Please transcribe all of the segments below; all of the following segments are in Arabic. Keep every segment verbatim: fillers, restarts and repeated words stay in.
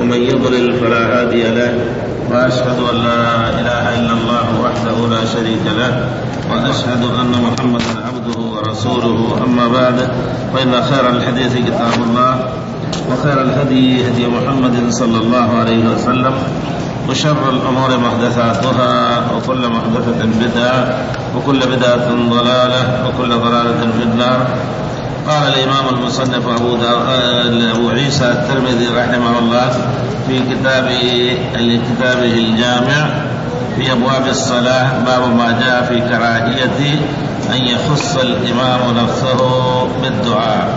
ومن يضلل فلا هادي له، وأشهد أن لا إله إلا الله وحده لا شريك له، وأشهد أن محمدا عبده ورسوله. أما بعد، فإن خير الحديث كتاب الله، وخير الهدي هدي محمد صلى الله عليه وسلم، وشر الأمور محدثاتها، وكل محدثة بدعة، وكل بدعة ضلالة، وكل ضلالة في النار. قال الإمام المصنف أبو, أبو عيسى الترمذي رحمه الله في كتابه, كتابه الجامع في أبواب الصلاة، باب ما جاء في كراهية أن يخص الإمام نفسه بالدعاء.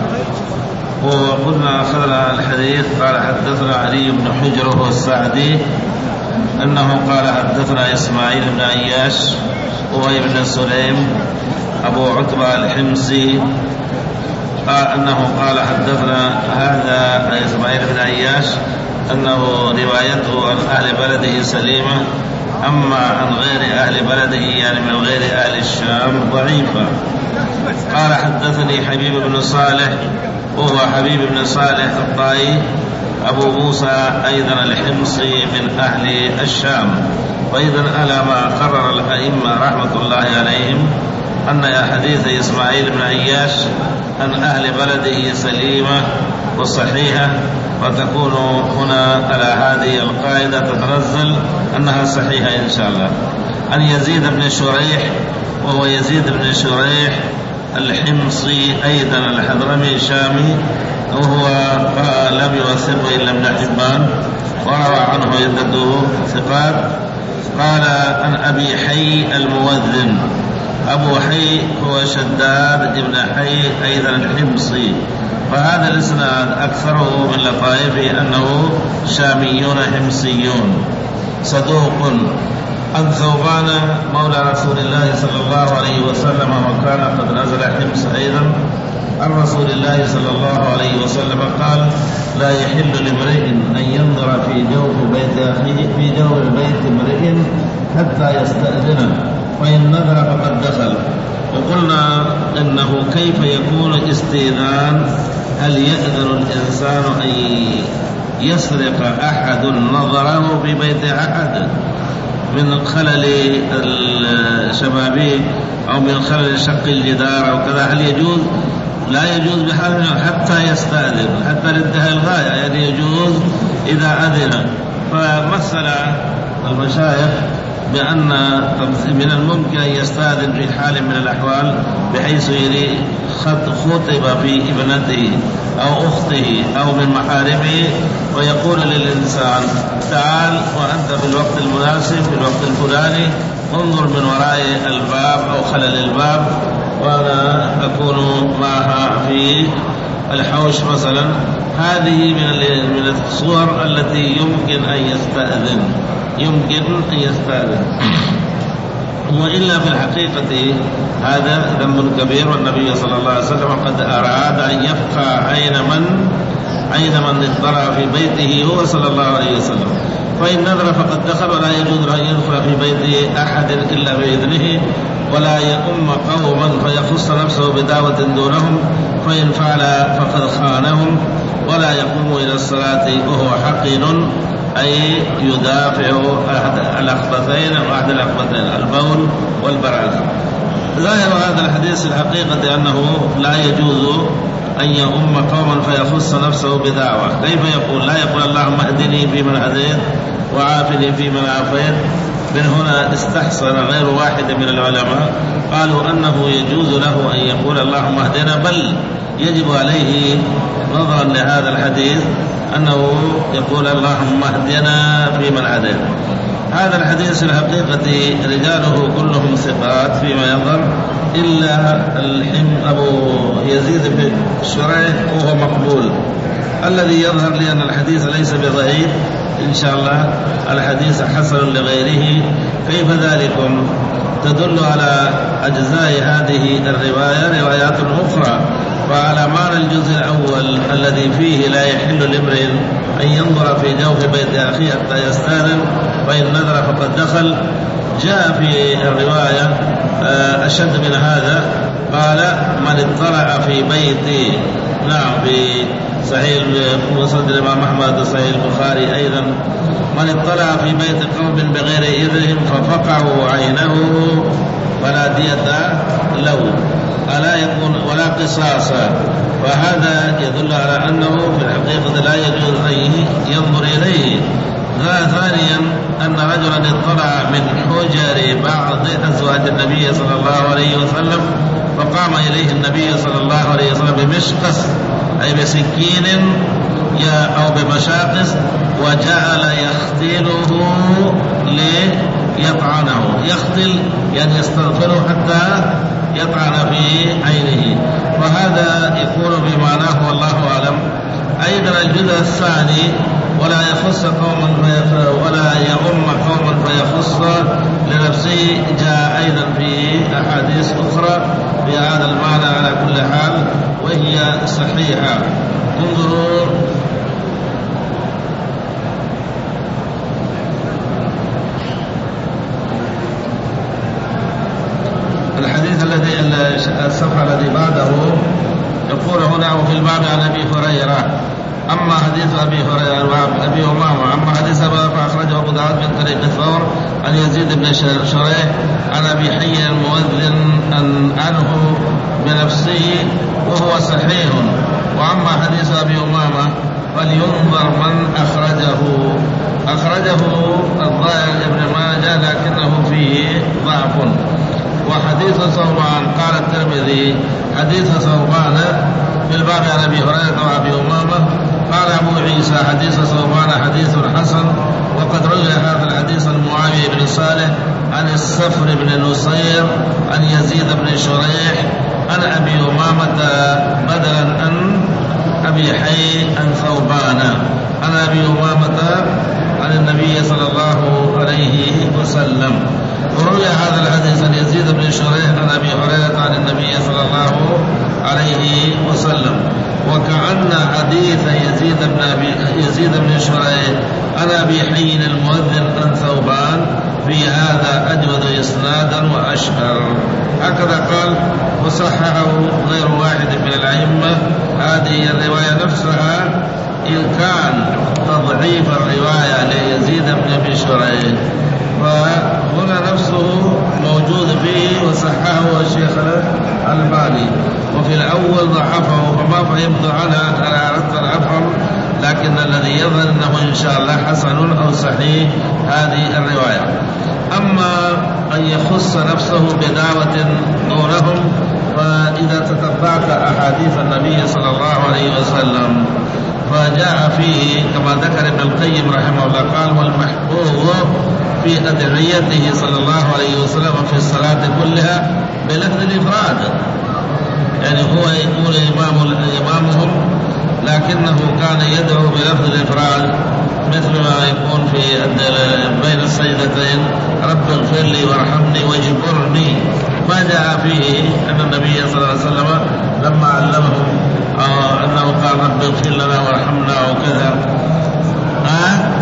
وقلنا أخذنا الحديث. قال حدثنا علي بن حجر السعدي أنه قال حدثنا إسماعيل بن عياش وهي بن سليم أبو عتبة الحمصي قال أنه قال حدثنا هذا إسماعيل بن عياش أنه روايته عن أهل بلده سليمة، أما عن غير أهل بلده يعني من غير أهل الشام ضعيفة. قال حدثني حبيب بن صالح وهو حبيب بن صالح الطائي أبو موسى أيضا الحمصي من أهل الشام. وإذن على ما قرر الأئمة رحمة الله عليهم أن حديث إسماعيل بن عياش عن أهل بلده سليمة وصحيحة، وتكون هنا على هذه القاعدة تتنزل أنها صحيحة إن شاء الله. عن يزيد بن شريح وهو يزيد بن شريح الحمصي أيضا الحضرمي الشامي، وهو لم يوثقه إلا ابن حبان، وروى عنه عدة ثقات. قال عن أبي حي الموذن، أبو حي هو شداد ابن حي أيضا الحمصي. فهذا الإسناد أكثره من لطائفه أنه شاميون حمصيون. صدوق. عن ثوبان مولى رسول الله صلى الله عليه وسلم، وكان قد نزل حمص أيضا، عن رسول الله صلى الله عليه وسلم قال: لا يحل لامرئ أن ينظر في جوف بيت أخيه في جوف بيت امرئ حتى يستأذنه، فإن نظر فقد دخل. وقلنا إنه كيف يكون استئذان؟ هل يأذن الإنسان أن يسرق أحد نظره في بيت أحد من خلل الشبابيك أو من خلل شق الجدار أو كذا؟ هل يجوز؟ لا يجوز بحال حتى يستأذن، حتى لانتهاء الغاية، يعني يجوز إذا أذن. فمثل المشايخ بأن من الممكن أن يستأذن في حال من الأحوال بحيث يري خطب في ابنته أو أخته أو من محارمه، ويقول للإنسان: تعال وأنت في الوقت المناسب في الوقت الفلاني، انظر من وراء الباب أو خلل الباب، وأنا أكون معها في الحوش مثلا. هذه من الصور التي يمكن أن يستأذن يمكن أن يستأذن وإلا في الحقيقة هذا ذنب كبير، والنبي صلى الله عليه وسلم قد أراد أن يبقى عين من عين من اضطرع في بيته هو صلى الله عليه وسلم. فإن نظر فقد دخل، ولا يجوز أن يدخل في بيت أحد إلا بإذنه، ولا يؤم قوما فيخص نفسه بدعوة دونهم، فإن فعل فقد خانهم، ولا يقوم إلى الصلاة وهو حقن، أي يدافع أحد الأخبثين أو أحد الأخبثين البول والبراز. ظاهر هذا الحديث الحقيقة أنه لا يجوز أن يؤم قوما فيخص نفسه بدعوة. كيف يقول؟ لا يقول: اللهم اهدني فيمن هديت وعافني فيمن عافيت. من هنا استحسن غير واحد من العلماء، قالوا أنه يجوز له أن يقول: اللهم اهدنا، بل يجب عليه نظرا لهذا الحديث أنه يقول: اللهم اهدنا فيمن هديت. هذا الحديث الحقيقة رجاله كلهم ثقات فيما يظهر، إلا الحم أبو يزيد بن شريح وهو مقبول. الذي يظهر لي أن الحديث ليس بضعيف، إن شاء الله الحديث حسن لغيره. كيف ذلك؟ تدل على أجزاء هذه الرواية روايات أخرى. وعلى معنى الجزء الأول الذي فيه لا يحل لامرئ أن ينظر في جوف بيت أخيه حتى يستأذن، فإن نظر فقد دخل، جاء في الرواية أشد من هذا، قال: من اطلع في بيت نعم في صحيح مسند الإمام أحمد صحيح البخاري أيضا: من اطلع في بيت قوم بغير إذنهم ففقعوا عينه فلا دية له ألا يكون ولا قصاص. وهذا يدل على أنه في الحقيقة لا يجوز أن ينظر إليه. ثانيا أن رجلا اطلع من حجر بعض أزواج النبي صلى الله عليه وسلم فقام إليه النبي صلى الله عليه وسلم بمشقص أي بسكين أو بمشاقص وجعل يختله ليطعنه. يختل يعني يستغفره حتى يطعن في عينه، وهذا يكون بمعناه والله أعلم. أيضا الجزء الثاني: ولا يخص قوما ولا يؤم قوما فيخص لنفسه، جاء أيضا في أحاديث أخرى في هذا المعنى على كل حال وهي صحيحة. انظروا الحديث الذي الصفحة الذي بعده يقول هنا: وفي الباب عن أبي هريرة. أما حديث أبي هريرة أبي أمامة أما حديث أبي فأخرجه أبو داود من طريق الثور عن يزيد بن شريح عن أبي حي المؤذن عنه بنفسه وهو صحيح. وأما حديث أبي أمامة فلينظر من أخرجه. أخرجه الضائع ابن ماجه لكنه فيه ضعف. وحديث ثوبان قال الترمذي: حديث ثوبان في الباب عن أبي هريرة وأبي أمامة. قال أبو عيسى: حديث ثوبان حديث حسن. وقد روي هذا الحديث عن معاوية بن صالح عن الصفر بن نصير عن يزيد بن شريح عن أبي أمامة بدلا عن أبي حي عن ثوبان عن أبي أمامة عن النبي صلى الله عليه وسلم. وروي هذا الحديث عن يزيد بن شريح عن أبي هريرة عن النبي صلى الله عليه وسلم. وكأن حديث يزيد بن أبي يزيد بن شريح عن أبي حي المؤذن عن ثوبان في هذا أجود إسنادا وأشهر. هكذا قال وصححه غير واحد من الأئمة. هذه الرواية نفسها إن كان تضعيف الرواية ليزيد بن أبي شريح فهنا نفسه موجود فيه وصححه الشيخ الألباني، وفي الأول ضعفه فما فهمت عنها أنا أردت أن أفهم، لكن الذي يظهر أنه إن شاء الله حسن أو صحيح هذه الرواية. أما أن يخص نفسه بدعوة دونهم فإذا تتبعت أحاديث النبي صلى الله عليه وسلم فجاء فيه كما ذكر ابن القيم رحمه الله قال: والمحفوظ في أدعيته صلى الله عليه وسلم في الصلاة كلها بلفظ الإفراد، يعني هو يقول إمام إمامهم لكنه كان يدعو بلفظ الإفراد مثل ما يكون في بين السجدتين: رب اغفر لي وارحمني واجبرني. ما جاء فيه أن النبي صلى الله عليه وسلم لما علمهم آه أنه قال رب اغفر لنا وارحمنا وكذا. آه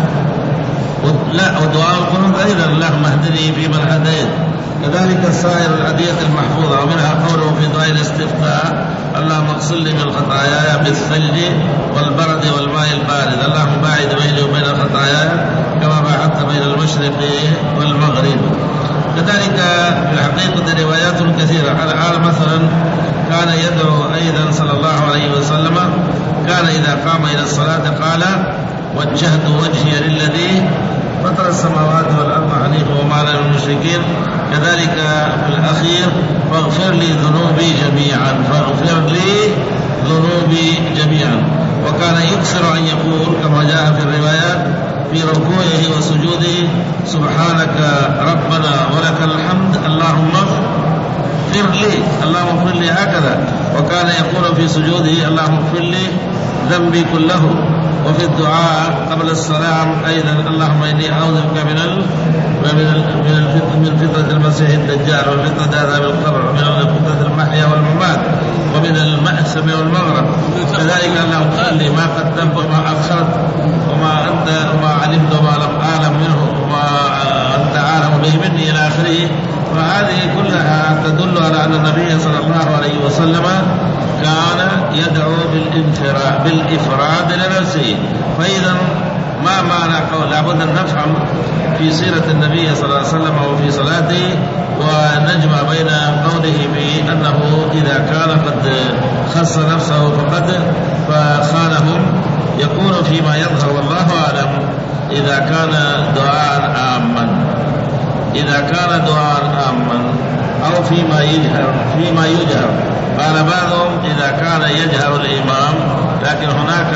لا، ودعاء القنوت أيضا: اللهم اهدني فيمن هديت. كذلك السائر الأدعية المحفوظة، ومنها قوله في دعاء الاستفتاء: اللهم اغسل لي من خطاياي بالثلج والبرد والماء البارد، اللهم باعد بيني وبين خطاياي كما باعدت بين المشرق والمغرب. كذلك في الحقيقة روايات كثيرة. الآن مثلا كان يدعو أيضا صلى الله عليه وسلم، كان إذا قام إلى الصلاة قال: وجهت وجهي للذي فطر السماوات والأرض حنيفا وما أنا من المشركين. كذلك في الأخير: فاغفر لي ذنوبي جميعا، فاغفر لي ذنوبي جميعا. وكان يكثر أن يقول كما جاء في الروايات في ركوعه وسجوده: سبحانك ربنا ولك الحمد اللهم اغفر لي، اللهم اغفر لي. هكذا. وكان يقول في سجوده: اللهم اغفر لي ذنبي كله. وفي الدعاء قبل السلام أيضا: اللهم إني أعوذ بك من ال من من فتنة المسيح الدجال وفتنة عذاب القبر ومن فتنة المحيا والممات ومن المأثم والمغرب. كذلك اللهم اغفر لي ما قدمت وما أخرت وما أنت وما علمت وما لم أعلم منه وما أنت عالم به مني إلى آخره. فهذه كلها تدل على أن النبي صلى الله عليه وسلم كان يدعو بالإفراد معنى قول لابد أن نفهم في سيرة النبي صلى الله عليه وسلم وفي صلاته، ونجمع بين قوله بأنه إذا كان قد خص نفسه فقد فخانهم، يكون فيما يظهر والله أعلم إذا كان دعاء عاما، إذا كان دعاء عاما أو فيما يجهر فيما يجهر. قال بعضهم إذا كان يجهر الإمام، لكن هناك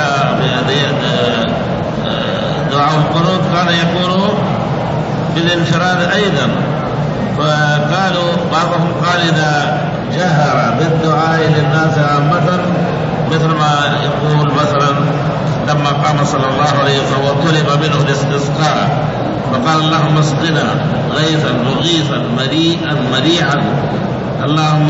دعاء القنوت كان يكون بالانفراد أيضا، فقالوا بعضهم قال إذا جهر بالدعاء للناس عامة، مثل ما يقول مثلا لما قام صلى الله عليه وسلم وطلب منه الاستسقاء فقال اللهم اسقنا غيثا مغيثا مريئا مريعا، اللهم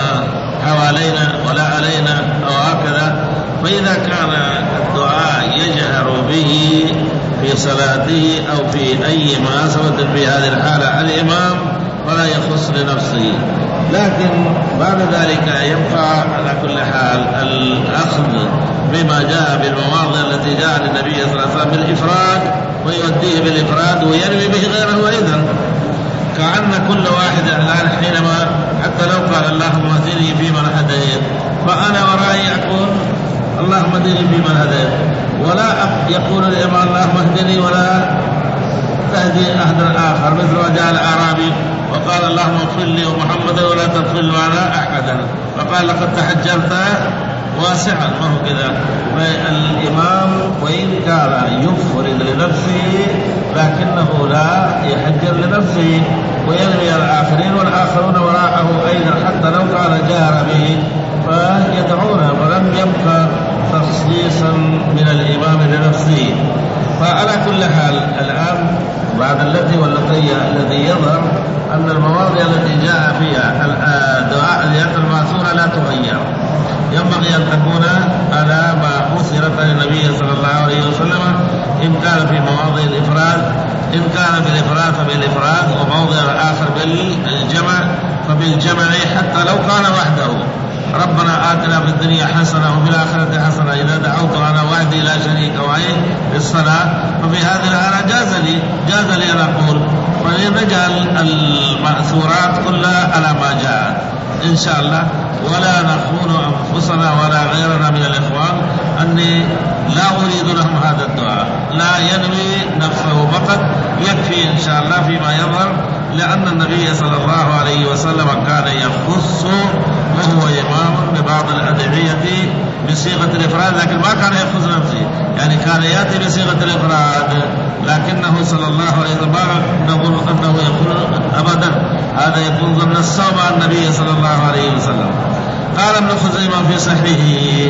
حوالينا ولا علينا أو هكذا. فإذا كان الدعاء يجهر به في صلاته أو في أي مناسبة في هذه الحالة الإمام ولا يخص لنفسه، لكن بعد ذلك يبقى على كل حال الأخذ بما جاء بالمواضع التي جاء للنبي صلى الله عليه وسلم بالإفراد ويؤديه بالإفراد وينوي به غيره أيضا. كأن كل واحد الآن حينما حتى لو قال اللهم اهدني فيمن هديت، فأنا ورائي أقول اللهم اهدني فيمن هديت، ولا يقول الإمام اللهم اهدني ولا تهدي أحدا آخر، مثل ما جاء الأعرابي وقال اللهم اغفر لي ومحمدا ولا تغفر معنا أحدا، فقال لقد تحجرت واسعا، ما هو كذا. فالإمام وإن كان يفرد لنفسه لكنه لا يحجر لنفسه وينوي الآخرين والآخرون وراءه أيضا، حتى لو كان جار به فيدعون، فلم يبقى تخصيصا من الإمام لنفسه. فعلى كل حال الآن بعد التي واللقية الذي يظهر أن المواضع التي جاء فيها الدعاء الآيات المأثورة لا تغير، ينبغي أن تكون على ما أثرت للنبي صلى الله عليه وسلم، إن كان في مواضع الإفراد، إن كان بالإفراد فبالإفراد، وموضع الآخر بالجمع فبالجمع، حتى لو كان وحده. ربنا آتنا في الدنيا حسنة وفي الآخرة حسنة، إذا دعوت أنا وحدي لا شريك معي بالصلاة، ففي هذه الحالة جاز لي جاز لي أن أقول، ونجعل المأثورات كلها على ما جاء إن شاء الله، ولا نخون أنفسنا ولا غيرنا من الإخوان أني لا أريد لهم هذا الدعاء، لا ينوي نفسه فقط، يكفي إن شاء الله فيما يظهر، لأن النبي صلى الله عليه وسلم كان يخص وهو إمام ببعض الأدعية بصيغة الإفراد، لكن ما كان يخص نفسه، يعني كان يأتي بصيغة الإفراد، لكنه صلى الله عليه وسلم ما نقول أنه يقول أبدا، هذا يكون ضمن الصوم عن النبي صلى الله عليه وسلم. قال ابن خزيمة في صحيحه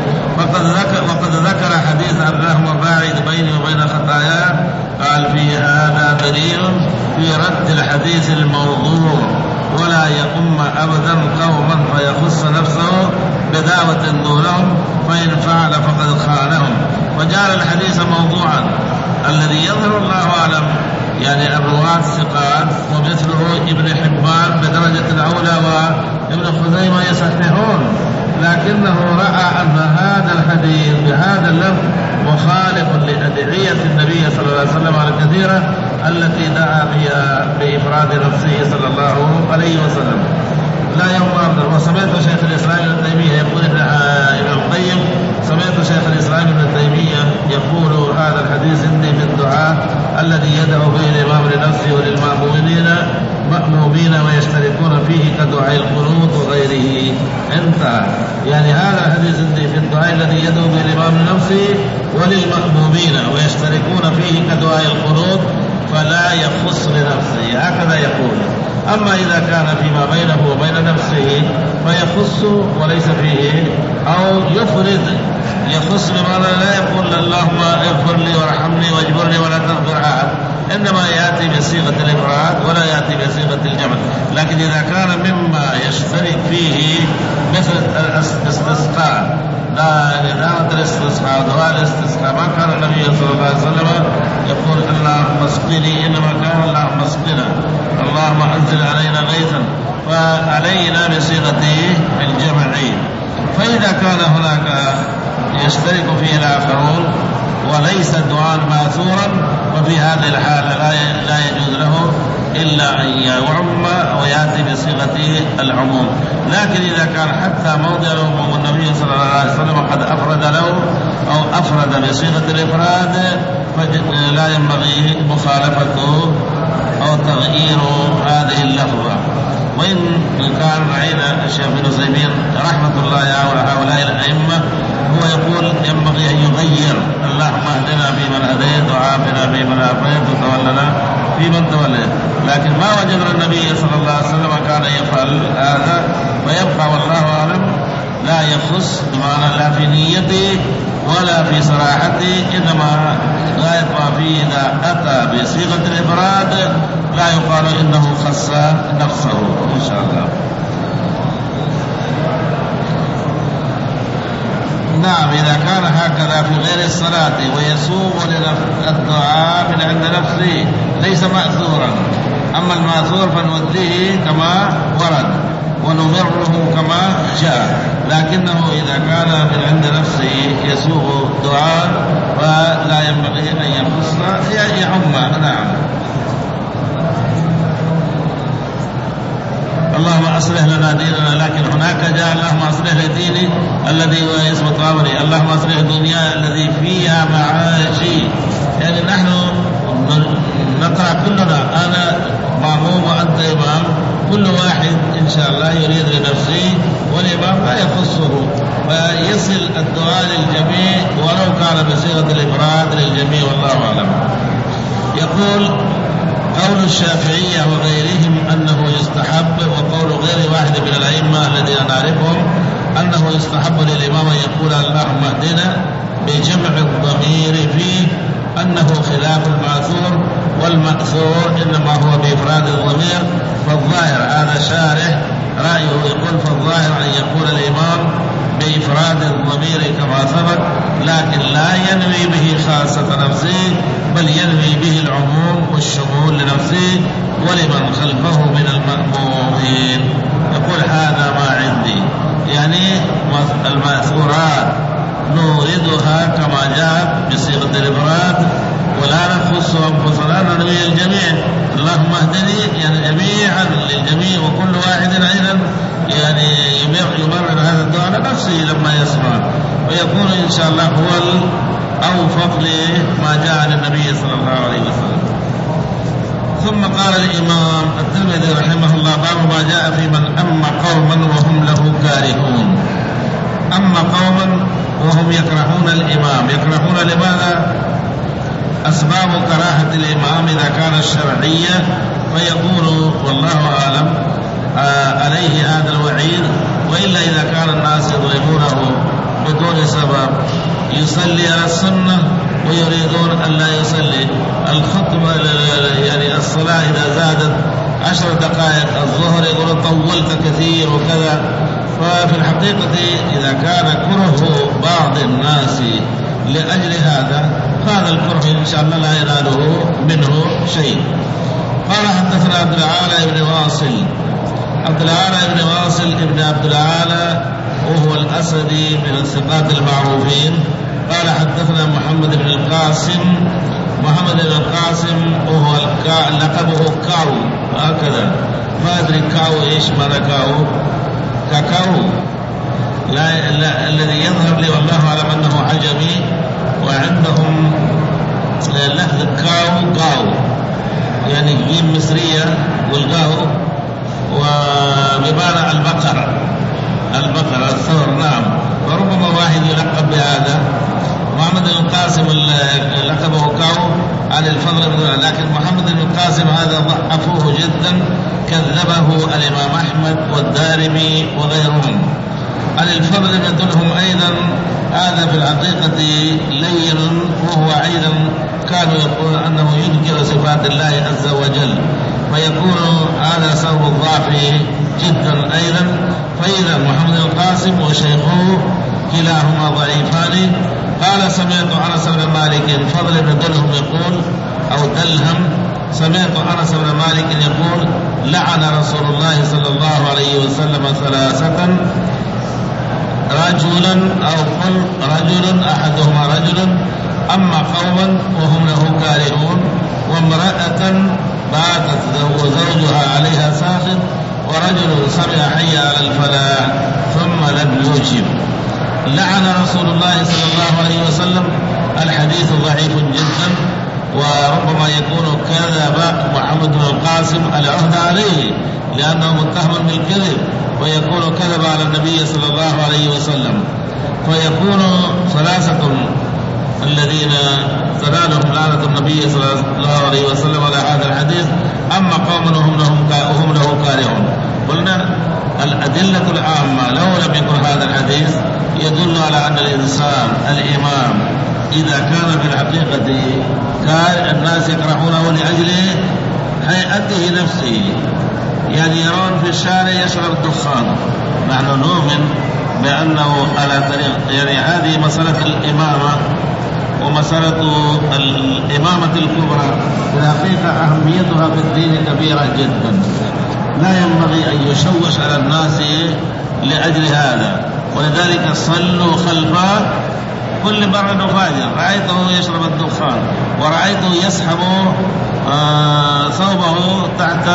وقد ذكر, وقد ذكر حديث اللهم باعد بيني وبين خطاياي، قال في هذا دليل في رد الحديث الموضوع، ولا يؤم أبدا قوما فيخص نفسه بدعوة دونهم، فإن فعل فقد خانهم، وجعل الحديث موضوعا. الذي يظهر الله أعلم يعني الرواة الثقات ومثله ابن حبان بدرجة الأولى وابن خزيمة يصححون، لكنه رأى أن هذا الحديث بهذا اللفظ مخالف لأدعية النبي صلى الله عليه وسلم الكثيرة التي دعا بها بإفراد نفسه صلى الله عليه وسلم. لا يوم وسمعت شيخ الإسلام ابن تيمية يقول ابن القيم سمعت شيخ الإسلام ابن تيمية يقول هذا الحديث عندي في الدعاء الذي يدعو به الإمام لنفسه وللمأمومين مأمومين ويشتركون فيه كدعاء القنوت وغيره. انت يعني هذا الحديث عندي في الدعاء الذي يدعو به الإمام لنفسه وللمأمومين ويشتركون فيه كدعاء القنوت فلا يخص لنفسه، هكذا يقول. أما إذا كان فيما بينه وبين نفسه فيخص وليس فيه، أو يفرد يخص بمعنى لا يقول اللهم اغفر لي وارحمني واجبرني ولا تغفر أحد، إنما يأتي بصيغة الإفراد ولا يأتي بصيغة الجمع. لكن إذا كان مما يشترك فيه مثل الاستسقاء، لا دعوة الاستسقاء ودعاء الاستسقاء ما كان النبي صلى الله عليه وسلم يقول اللهم اسقني، إنما كان اللهم اسقنا، اللهم أنزل علينا غيثا، فعلينا بصيغة الجمع. فإذا كان هناك يشترك فيه الآخرون وليس الدعاء ماثورا، وفي هذه الحالة لا يجوز له إلا أن يعم ويأتي بصيغة العموم. لكن إذا كان حتى موضع العموم النبي صلى الله عليه وسلم قد أفرد له أو أفرد بصيغة الإفراد فلا ينبغي مخالفته أو تغيير هذه اللفظة. وإن كان عين الشيخ ابن عثيمين رحمة الله على هؤلاء الأئمة هو يقول ينبغي أن يغير اللهم اهدنا فيمن هديت وعافنا فيمن عافيت وتولنا فيمن توليت، لكن ما وجدنا النبي صلى الله عليه وسلم كان يفعل هذا، ويبقى والله أعلم لا يخص بمعنى لا في نيته ولا في صراحته، إنما غاية ما فيه إذا أتى بصيغة الإفراد لا يقال إنه خص نفسه إن شاء الله. نعم، إذا كان هكذا في غير الصلاة ويسوق الدعاء من عند نفسه ليس مأثورا، أما المأثور فنوديه كما ورد ونمره كما جاء، لكنه إذا كان من عند نفسه يسوق الدعاء فلا ينبغي أن يخص يعم. نعم. اللهم أصلح لنا ديننا، لكن هناك جاء اللهم أصلح لديني الذي هو يثبت أمري، اللهم أصلح دنيا الذي فيها معاشي. يعني نحن نقرأ كلنا، أنا مأموم وأنت إمام، كل واحد إن شاء الله يريد لنفسه والإمام لا يخصه، فيصل الدعاء للجميع ولو كان بصيغة الإفراد للجميع والله أعلم. يقول قول الشافعية وغيرهم أنه يستحب، وقول غير واحد من الأئمة الذين نعرفهم أنه يستحب للإمام أن يقول اللهم اهدنا بجمع الضمير فيه، أنه خلاف المأثور، والمأثور إنما هو بإفراد الضمير. فالظاهر هذا شارح رأيه يقول فالظاهر أن يقول الإمام بإفراد الضمير كما ثبت، لكن لا ينوي به خاصة نفسه بل ينوي به العموم والشمول لنفسه ولمن خلفه من المأمومين. يقول هذا ما عندي، يعني المأثورات نوردها كما جاء بصيغة الإفراد ولا نخص أنفسنا، ننوي الجميع اللهم اهدني يعني جميعا للجميع، وكل واحد أيضا يعني يمرر هذا الدعاء على نفسه لما يسمع، ويكون إن شاء الله هو الأوفق لما جاء عن النبي صلى الله عليه وسلم. ثم قال الإمام الترمذي رحمه الله باب ما جاء في من أما قوما وهم له كارهون. أما قوما وهم يكرهون الإمام، يكرهون لماذا؟ أسباب كراهة الإمام إذا كان الشرعية، فيقول والله أعلم آه عليه هذا الوعيد، وإلا إذا كان الناس يضربونه بدون سبب، يصلي على السنة ويريدون أن لا يصلي الخطبة، يعني الصلاة إذا زادت عشر دقائق الظهر يقول طولت كثير وكذا. ففي الحقيقة إذا كان كره بعض الناس لأجل هذا هذا الكره إن شاء الله لا يناله منه شيء. قال حدثنا عبد العالى بن واصل، عبد العالى بن واصل ابن عبد العالى وهو الأسدي من الثقات المعروفين. قال حدثنا محمد بن القاسم، محمد بن القاسم وهو لقبه كاو، هكذا ما أدري كاو إيش معنى كاو، كاكاو لا, لا الذي يظهر لي والله أعلم أنه عجمي، وعندهم لفظ كاو قاو يعني جيم مصرية والقاو وبمعنى البقرة، البقرة الثور. نعم، وربما واحد يلقب بهذا. محمد بن القاسم لقبه كاو عن الفضل بن، لكن محمد بن القاسم هذا ضعفوه جدا، كذبه الإمام أحمد والدارمي وغيرهم. عن الفضل بن دلهم أيضا هذا في الحقيقة لين، وهو أيضا كانوا يقولون أنه ينكر صفات الله عز وجل، فيكون هذا سبب الضعف جدا أيضا. فإذا محمد القاسم وشيخه كلاهما ضعيفان. قال سمعت أنس بن مالك، فضل بن دلهم يقول أو دلهم، سمعت أنس بن مالك يقول لعن رسول الله صلى الله عليه وسلم ثلاثة، رجلا أو قل رجل أحدهما رجل أما قوما وهم له كارهون وامرأة باتت وزوجها عليها ساخط ورجل سمع حي على الفلاح ثم لم يجب. لعن رسول الله صلى الله عليه وسلم. الحديث ضعيف جدا وربما يكون كذب محمد بن القاسم العهد عليه لأنه متهم بالكذب، ويكون كذب على النبي صلى الله عليه وسلم، فيكون ثلاثة الذين تنالهم لعنة النبي صلى الله عليه وسلم على هذا الحديث. أما قوم وهم له كارهون. قلنا الأدلة العامة لو لم يكن هذا الحديث يدل على أن الإنسان الإمام إذا كان في الحقيقة كان الناس يكرهونه لأجل هيئته نفسه، يعني يرون في الشارع يشرب الدخان، نحن نؤمن بأنه على طريق، يعني هذه مسألة الإمامة ومسألة الإمامة الكبرى في الحقيقة أهميتها في الدين كبيرة جدا، لا ينبغي أن يشوش على الناس لأجل هذا. ولذلك صلوا خلفه كل بر وفاجر، رأيته يشرب الدخان ورأيته يسحب آه ثوبه تحت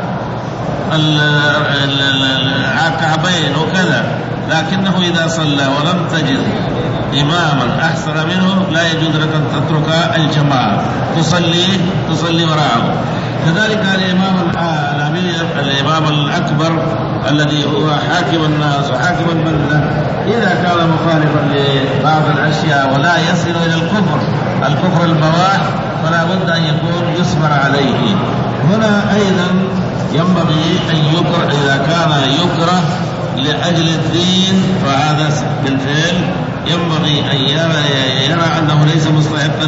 الكعبين وكذا، لكنه إذا صلى ولم تجد إماما أحسن منه لا يجوز لك أن تترك الجماعة، تصلي تصلي وراءه. كذلك الإمام الأمير الإمام الأكبر الذي هو حاكم الناس وحاكم البلدة إذا كان مخالفا لبعض الأشياء ولا يصل إلى الكفر الكفر البواح فلا بد أن يكون يصبر عليه. هنا أيضا ينبغي أن يكره، إذا كان يكره لأجل الدين فهذا بالفعل ينبغي أن يرى, يرى أنه ليس مستحقا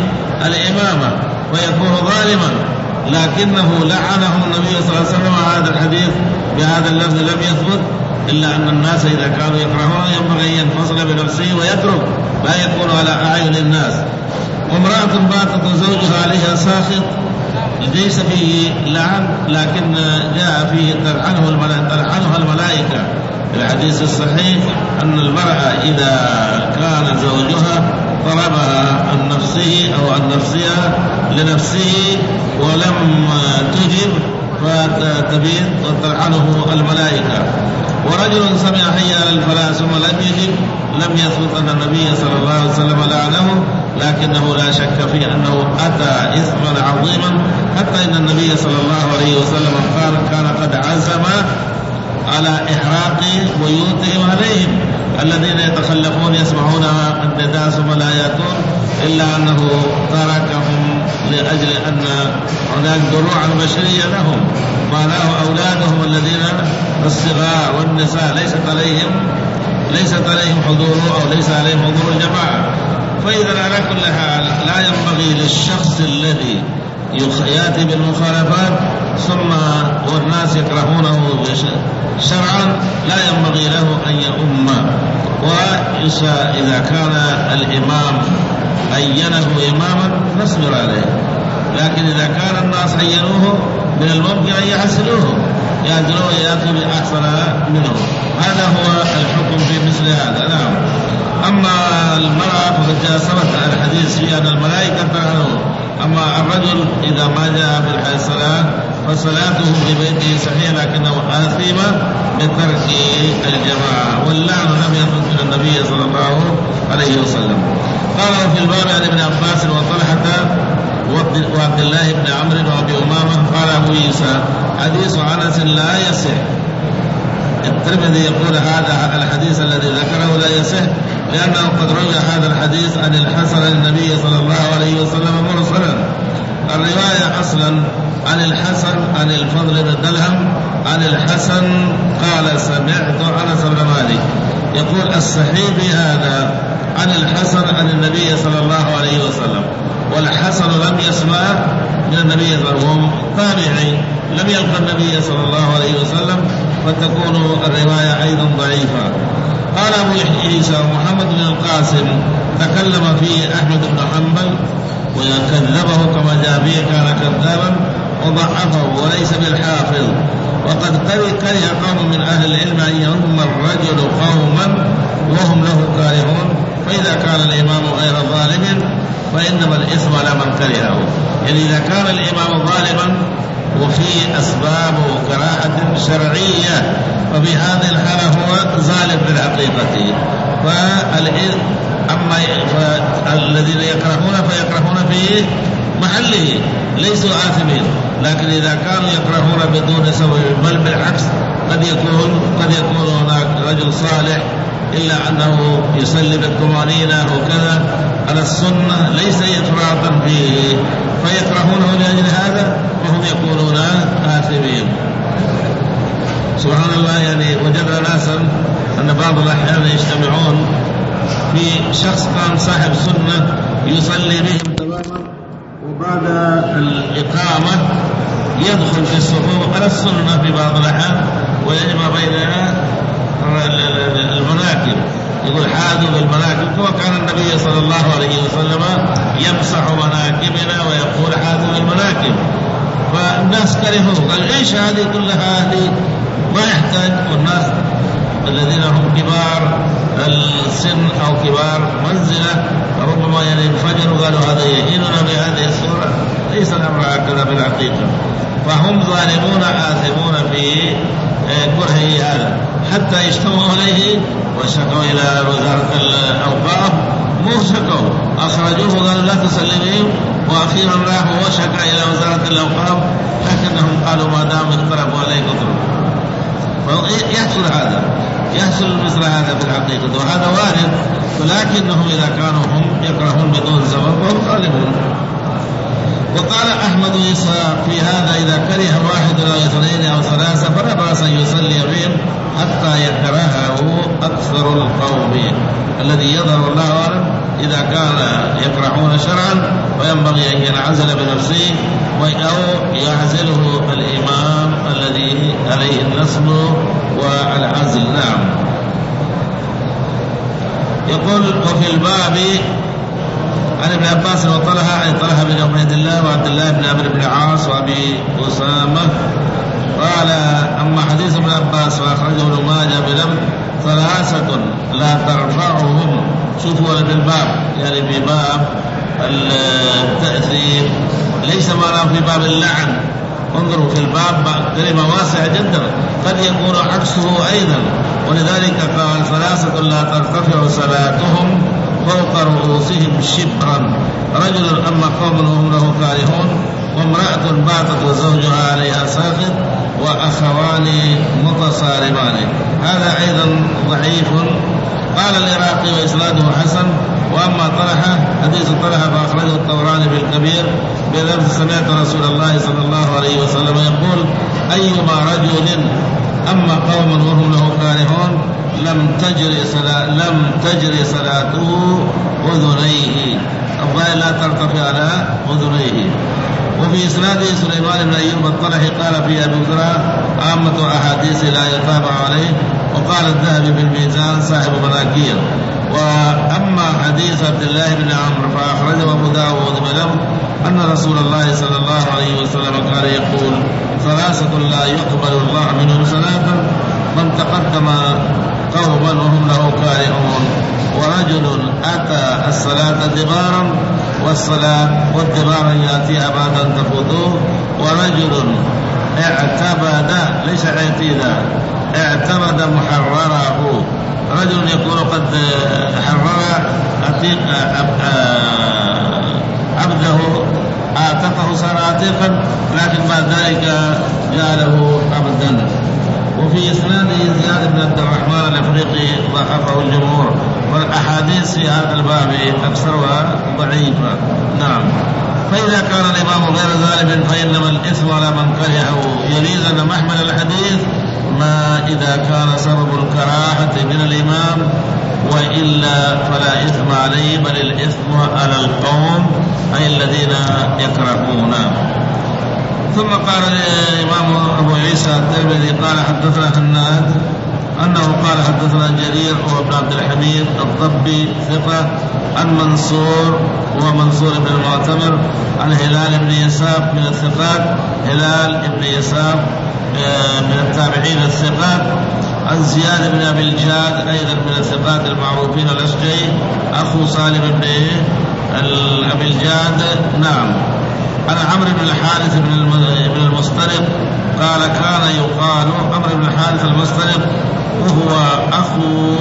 للإمامة ويكون ظالما، لكنه لعنه النبي صلى الله عليه وسلم. هذا الحديث بهذا اللفظ لم يثبت، إلا أن الناس إذا كانوا يكرهون ينبغي أن ينفصل بنفسه ويترك، لا يكون على أعين الناس. وامرأة باتت وزوجها عليها ساخط ليس فيه لعن، لكن جاء فيه تلعنه تلعنها الملائكة. الحديث الصحيح أن المرأة إذا كان زوجها طلبها عن نفسه أو عن نفسها لنفسه ولم تجب فتبيت وتلعنه الملائكة. ورجل سمع حي على الفلاح ثم لم يجب، لم يثبت أن النبي صلى الله عليه وسلم لعنه، لكنه لا شك في أنه أتى إثما عظيما، حتى إن النبي صلى الله عليه وسلم قال كان قد عزم على إحراق بيوتهم عليهم الذين يتخلفون يسمعون النداء ثم لا يأتون، إلا أنه تركهم لأجل أن هناك دروعا بشرية لهم، معناه أولادهم الذين الصغار والنساء ليست عليهم ليست عليهم حضور أو ليس عليهم حضور الجماعة. فإذا على كل حال لا ينبغي للشخص الذي يأتي بالمخالفات ثم والناس يكرهونه شرعا لا ينبغي له أن يؤم، وإذا كان الإمام عينه إماما نصبر عليه، لكن إذا كان الناس عينوه من الممكن أن يحسنوه يعدلوه يأتي بأحسن منه. هذا هو الحكم في مثل هذا. نعم. أما المرأة فقد جاء ثبت الحديث في أن الملائكة تلعنه. أما الرجل إذا ما جاء في الصلاة فصلاته في بيته صحيحة لكنه آثم بترك الجماعة، واللعن لم يثبت من النبي صلى الله عليه وسلم. قال في الباب عن ابن عباس وطلحة وعبد الله بن عمرو وابي امامه قال ابو عيسى حديث انس لا يصح. الترمذي يقول هذا الحديث الذي ذكره لا يصح لانه قد روى هذا الحديث عن الحسن النبي صلى الله عليه وسلم مرسلا. الروايه اصلا عن الحسن عن الفضل بن دلهم عن الحسن قال سمعت انس بن مالك يقول الصحيح بهذا عن الحسن عن النبي صلى الله عليه وسلم، والحسن لم يسمع من النبي صلى الله عليه وسلم، تابعي لم يلقى النبي صلى الله عليه وسلم، فتكون الرواية أيضا ضعيفة. قال أبو عيسى محمد بن القاسم تكلم فيه أحمد بن حنبل وكذبه كما جاء به كان كذابا وضعفه وليس بالحافظ. وقد كره قوم من أهل العلم أن يؤم الرجل قوما وهم له كارهون فإذا كان الإمام غير ظالم فإنما الإثم على من كرهه. يعني إذا كان الإمام ظالما وفي أسباب كراهة شرعية ففي هذه الحالة هو ظالم بالحقيقة. أما الذين يكرهون فيكرهون في محله ليسوا آثمين، لكن إذا كانوا يكرهون بدون سبب بل بالعكس قد يكون قد يكون هناك رجل صالح إلا أنه يصلي بالطمأنينة وكذا على السنة ليس إفراطا فيه فيكرهونه لأجل هذا وهم يكونون آثمين. سبحان الله. يعني وجدنا ناسا أن بعض الأحيان يجتمعون في شخص كان صاحب سنة يصلي بهم تماما وبعد الإقامة يدخل في الصفوف على السنة في بعض الأحيان ويجمع بينها المناكب، يقول حاذوا بالمناكب كما كان النبي صلى الله عليه وسلم يمسح مناكبنا ويقول حاذوا بالمناكب. فالناس كرهوا قال ايش هذه كلها هذه ما يحتاج. والناس الذين هم كبار السن أو كبار منزلة ربما يعني انفجروا قالوا هذا يهيننا بهذه الصورة. ليس الأمر هكذا بالحقيقة. فهم ظالمون آثمون في كرهه هذا حتى يجتمعوا عليه وشكوا إلى وزارة الأوقاف. مو شكوا أخرجوه قالوا لا تصلي بهم وأخيرا راحوا وشكا إلى وزارة الأوقاف لكنهم قالوا ما دام اقتربوا عليك اضربوا. يحصل هذا يحصل مثل هذا في الحقيقة وهذا وارد، ولكنهم إذا كانوا هم يكرهون بدون سبب وهم ظالمون. وقال أحمد إسحاق في هذا إذا كره واحد أو اثنين أو ثلاثة فلا بأس أن يصلي بهم حتى يكرهه أكثر القوم. الذي يظهر الله أعلم إذا كان يكرهون شرعا فينبغي أن ينعزل بنفسه أو يعزله الإمام الذي عليه النصب والعزل. نعم. يقول وفي الباب عن ابن عباس وطلحة عن طلحة بن عبيد الله وعبد الله بن عمرو بن العاص وأبي أسامة قال أما حديث ابن عباس وأخرجه ابن ماجه بلفظ ثلاثة لا ترفعهم. شوفوا في الباب يعني في باب التأثير ليس معناه في باب اللعن. انظروا في الباب كلمة واسعة جدا قد يكون عكسه أيضا. ولذلك قال ثلاثة لا ترتفع صلاتهم فوق رؤوسهم شبرا. رجل أما قوم وهم له كارهون وامرأة باتت وزوجها عليها ساخط وأخوان متصارمان. هذا أيضا ضعيف. قال العراقي وإسناده حسن. وأما طلحة حديث طلحة فأخرجه الطبراني في الكبير بلفظ سمعت رسول الله صلى الله عليه وسلم يقول أيما رجل أما قوم وهم له كارهون لم تجري صلاة لم تجري صلاته أذنيه أو لا ترتفع على أذنيه. وفي إسناده سليمان بن أيوب الطلحي قال في أبي زرع عامة أحاديث لا يتابع عليه. وقال الذهبي في الميزان صاحب مناكير. وأما حديث عبد الله بن عمرو فأخرجه أبو داود بلفظ أن رسول الله صلى الله عليه وسلم كان يقول ثلاثة لا يقبل الله منهم صلاة من تقدم قوما وهم له كارهون ورجل أتى الصلاة دبارا والصلاة والدبار يأتيها بعد أن تفوته ورجل اعتمد ليس اعتيدا اعتمد محرره. رجل يكون قد حرر عبده اعتقه صار عتيقا لكن بعد ذلك جعله عبدا. وفي إسناده زياد بن عبد الرحمن الأفريقي ضعفه الجمهور. والأحاديث في هذا الباب أكثرها ضعيفة. نعم. فإذا كان الإمام غير ظالم فإنما الإثم على من كرهه. يريد أن محمل الحديث ما إذا كان سبب الكراهة من الإمام وإلا فلا إثم عليه بل الإثم على القوم أي الذين يكرهون. ثم قال الإمام أبو عيسى الترمذي قال حدثنا هناد أنه قال حدثنا جرير وابن عبد الحميد الضبي ثقة عن منصور ومنصور بن المعتمر عن هلال بن يساف من الثقات. هلال بن يساف من التابعين الثقات عن زياد بن أبي الجاد أيضا من الثقات المعروفين الأشجعي أخو سالم بن أبي الجاد. نعم. عن عمرو بن الحارث بن المصطلق قال كان يقال عمرو بن الحارث المصطلق وهو أخو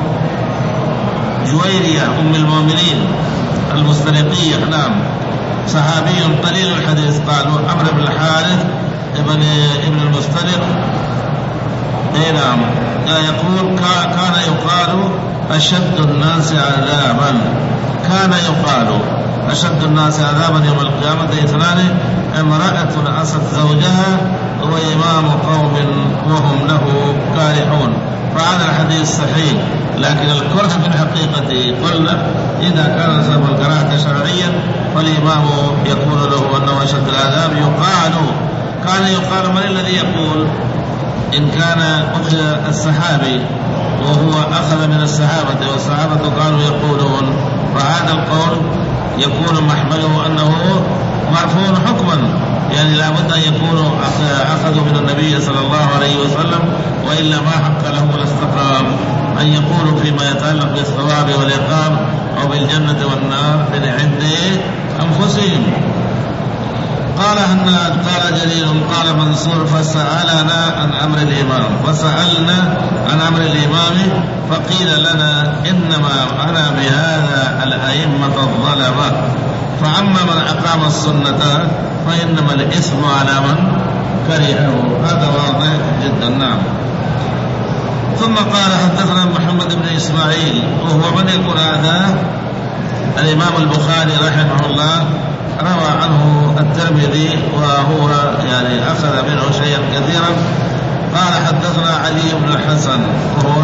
جويرية أم المؤمنين المصطلقية. نعم. صحابي قليل الحديث. قالوا عمرو بن الحارث ابن ابن المصطلق. نعم. يقول كان يقال أشد الناس عذابا كان يقال أشد الناس عذابا يوم القيامة اثنان امرأة عصت زوجها وإمام قوم وهم له كارهون. فهذا الحديث صحيح، لكن الكره في الحقيقة قلنا إذا كان سبب الكراهة شرعيا فالإمام يقول له أنه أشد العذاب. يقال كان يقال من الذي يقول؟ إن كان أخذ الصحابي وهو أخذ من الصحابة والصحابة كانوا يقولون، فهذا القول يكون محمله أنه مرفوع حكما، يعني لا بد أن يكونوا أخذوا من النبي صلى الله عليه وسلم، وإلا ما حق لهم الاستقام أن يقولوا فيما يتعلق بالثواب والعقاب أو بالجنة والنار من عند أنفسهم. قال هناد قال جرير قال منصور فسألنا عن أمر الإمام فسألنا عن أمر الإمام فقيل لنا إنما أنا بهذا الأئمة الظلمة، فأما من أقام السنة فإنما الإثم على من كرهه. هذا واضح جدا. نعم. ثم قال حدثنا محمد بن إسماعيل وهو من يكون هذا؟ الإمام البخاري رحمه الله روى عنه الترمذي وهو يعني أخذ منه شيئا كثيرا. قال حدثنا علي بن الحسن وهو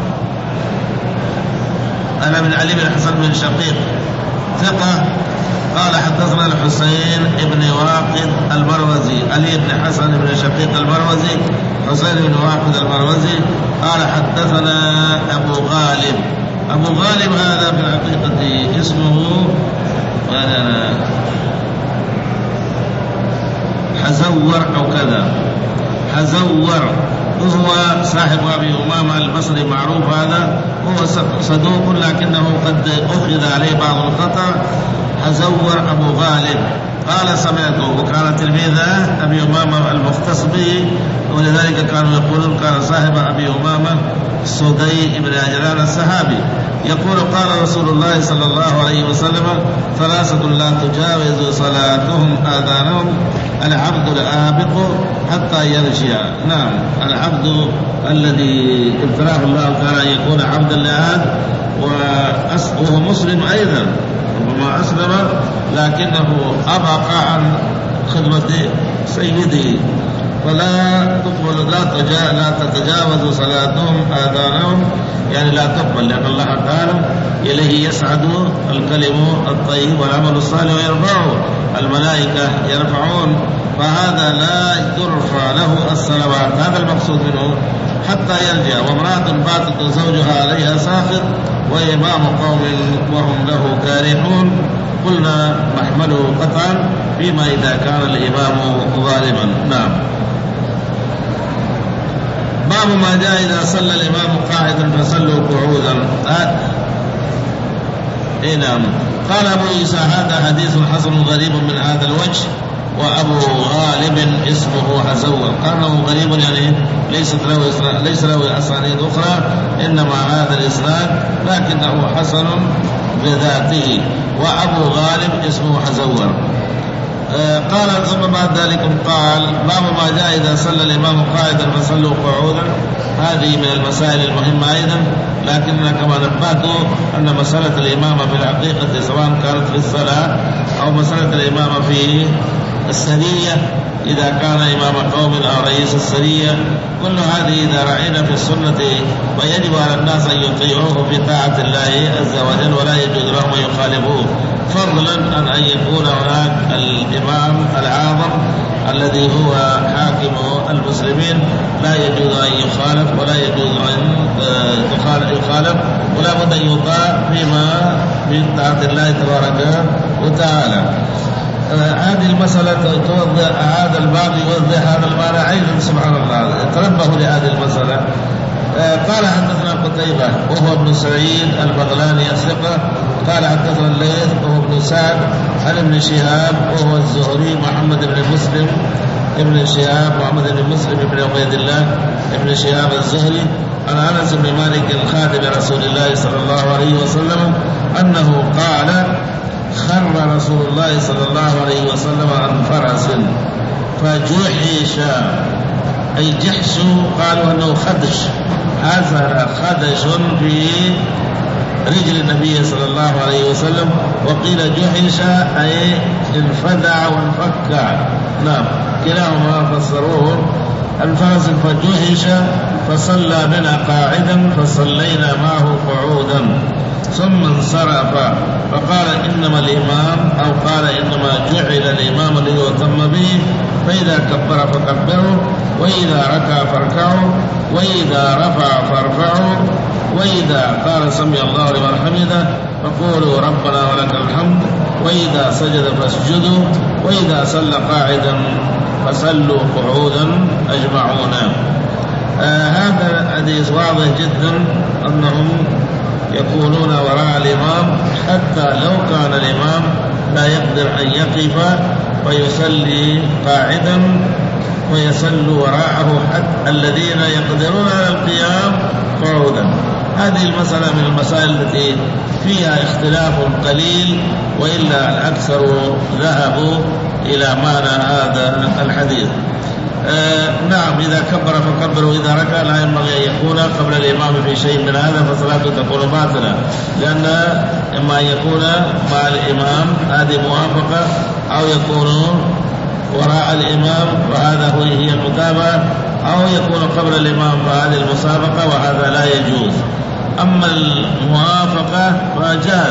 أنا من علي بن الحسن بن شقيق ثقة. قال حدثنا الحسين بن واقد المروزي علي بن حسن بن شقيق المروزي حسين بن واقد المروزي قال حدثنا أبو غالب. أبو غالب هذا في الحقيقة اسمه حزور أو كذا حزور، وهو صاحب أبي أمامة البصري معروف. هذا هو صدوق لكنه قد أخذ عليه بعض الخطأ. حزور أبو غالب قال سمعته، وكان تلميذ أبي أمامة المختص به، ولذلك كانوا يقولون كان صاحب أبي أمامة السدي بن عجلان الصحابي يقول قال رسول الله صلى الله عليه وسلم ثلاثة لا تجاوز صلاتهم آذانهم العبد الآبق حتى يرجع. نعم. العبد الذي ابتلاه الله تعالى أن يكون عبدا لآد وهو مسلم أيضا ربما أسلم لكنه أبقى عن خدمة سيده، فلا تقبل لا تجا لا تتجاوز صلاتهم آذانهم، يعني لا تقبل، لأن الله تعالى إليه يسعد الكلم الطيب والعمل الصالح ويرفعه الملائكة يرفعون، فهذا لا ترفع له الصلوات. هذا المقصود منه حتى يرجع. وامرأة باتت زوجها عليها ساخط وإمام قوم وهم له كارهون، قلنا محمله قطعا فيما إذا كان الإمام ظالما. نعم. باب ما جاء إذا صلى الإمام قاعدا فصلوا قعودا. إيه نعم. قال أبو عيسى هذا حديث حسن غريب من هذا الوجه، وأبو غالب اسمه حزور. قالوا غريب يعني ليست له ليس له أسانيد أخرى، إنما هذا الإسناد لكنه حسن بذاته. وأبو غالب اسمه حزور. قال ثم بعد ذلك قال باب ما جاء إذا صلى الإمام قاعدا فصلوا قعودا. هذه من المسائل المهمة أيضا، لكننا كما نبهت أن مسألة الإمامة في الحقيقة سواء كانت في الصلاة أو مسألة الإمامة في السرية إذا كان إمام قوم أو رئيس السرية، كل هذه إذا رأينا في السنة ويجب على الناس أن يطيعوه في طاعة الله عز وجل ولا يجوز لهم أن يخالفوه، فضلا عن أن يكون هناك الإمام العاظم الذي هو حاكم المسلمين لا يجوز أن يخالف ولا يجوز أن يخالف، ولا بد أن يطاع فيما من طاعة الله تبارك وتعالى. هذه المسألة توضح، هذا الباب يوضح هذا المعنى أيضا. سبحان الله، تنبهوا لهذه المسألة. قال حدثنا قتيبة وهو ابن سعيد البغلاني الثقة قال حدثنا الليث وهو ابن سعد عن ابن شهاب وهو الزهري محمد بن مسلم ابن شهاب محمد بن مسلم بن عبيد الله ابن شهاب الزهري عن أنس بن مالك خادم رسول الله صلى الله عليه وسلم أنه قال خر رسول الله صلى الله عليه وسلم عن فرس فجحش، أي جحش قالوا أنه خدش، حصل خدش في رجل النبي صلى الله عليه وسلم، وقيل جحش أي انفدع وانفكع. نعم كلاهما فسروه. الفرس فجحش فصلى بنا قاعدا فصلينا معه قعودا ثم انصرف فقال إنما الإمام أو قال إنما جعل الإمام ليؤتم به، فإذا كبر فكبروا وإذا ركع فاركعوا وإذا رفع فارفعوا وإذا قال سمع الله لمن حمده فقولوا ربنا ولك الحمد وإذا سجد فاسجدوا وإذا صلى قاعدا فصلوا قعودا أجمعون. آه هذا الحديث واضح جدا أنهم يكونون وراء الإمام حتى لو كان الإمام لا يقدر أن يقف ويصلي قاعدا ويصلوا وراءه حتى الذين يقدرون على القيام قعودا. هذه المسألة من المسائل التي فيها اختلاف قليل، وإلا الأكثر ذهبوا إلى معنى هذا الحديث. آه نعم إذا كبر فكبر وإذا ركع لا ينبغي أن يكون قبل الإمام في شيء من هذا فصلاته تكون باطلة، لأن إما أن يكون مع الإمام هذه موافقة أو يكون وراء الإمام وهذا هو هي المتابعة، أو يكون قبل الإمام وهذه المسابقة وهذا لا يجوز. أما الموافقة فجاز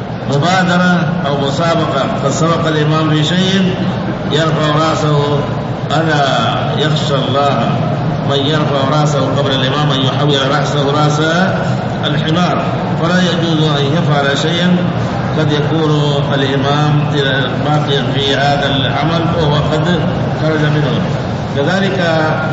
مبادرة أو مسابقة قد سبق الإمام في شيء يرفع رأسه، ألا يخشى الله من يرفع رأسه قبل الإمام أن يحول رأسه رأس الحمار، فلا يجوز أن يفعل شيئا قد يكون الإمام باقيا في هذا العمل وهو قد خرج منه. كذلك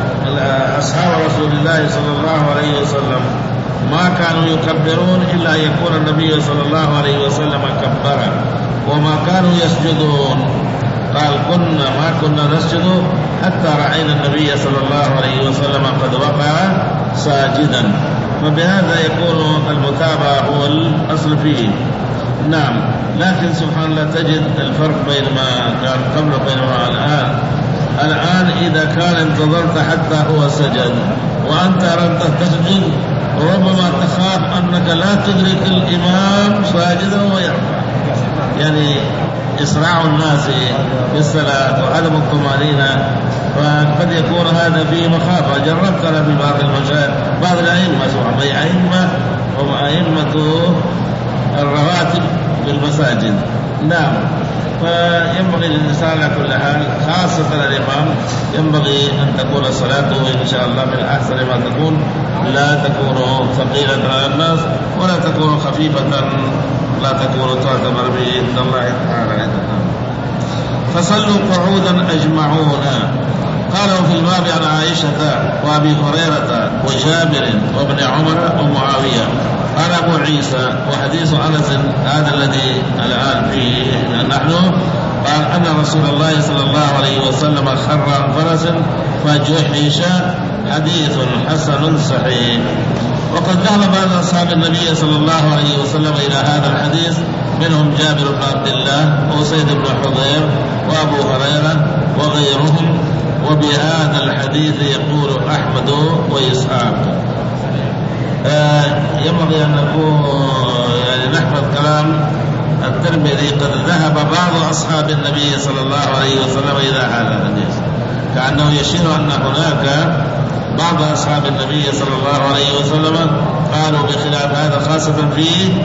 أصحاب رسول الله صلى الله عليه وسلم ما كانوا يكبرون إلا أن يكون النبي صلى الله عليه وسلم كبرا، وما كانوا يسجدون قال كنا ما كنا نسجد حتى رأينا النبي صلى الله عليه وسلم قد وقع ساجدا، فبهذا يكون المتابعة هو الأصل فيه. نعم لكن سبحان الله تجد الفرق بين ما كان قبل وبين ما الآن. الآن إذا كان انتظرت حتى هو سجد وأنت أردت تسجد وربما تخاف أنك لا تدرك الإمام ساجدا ويرفع، يعني إسراع الناس في الصلاة وعدم الطمأنينة، فقد يكون هذا فيه مخافة. جربتنا في بعض المشاهد بعض الأئمة سبحان الله أئمة هم أئمة الرواتب بالمساجد. نعم فينبغي للإنسان على كل حال خاصة الإمام ينبغي أن تكون صلاته إن شاء الله من أحسن ما تكون، لا تكون ثقيلة على الناس ولا تكون خفيفة لا تكون تعتبر به عند الله تعالى. فصلوا قعودا أجمعون. قالوا في الباب عن عائشة وأبي هريرة وجابر وابن عمر ومعاوية. قال أبو عيسى وحديث أنس هذا الذي الآن فيه نحن، قال أن رسول الله صلى الله عليه وسلم خر عن فرس فجحش، حديث حسن صحيح. وقد ذهب بعض أصحاب النبي صلى الله عليه وسلم إلى هذا الحديث، منهم جابر بن عبد الله وسيد بن حضير وأبو هريرة وغيرهم، وبهذا الحديث يقول أحمد وإسحاق. آه ينبغي أن نكون يعني نحفظ كلام الترمذي، قد ذهب بعض أصحاب النبي صلى الله عليه وسلم إلى هذا الحديث، كأنه يشير أن هناك بعض أصحاب النبي صلى الله عليه وسلم قالوا بخلاف هذا، خاصة في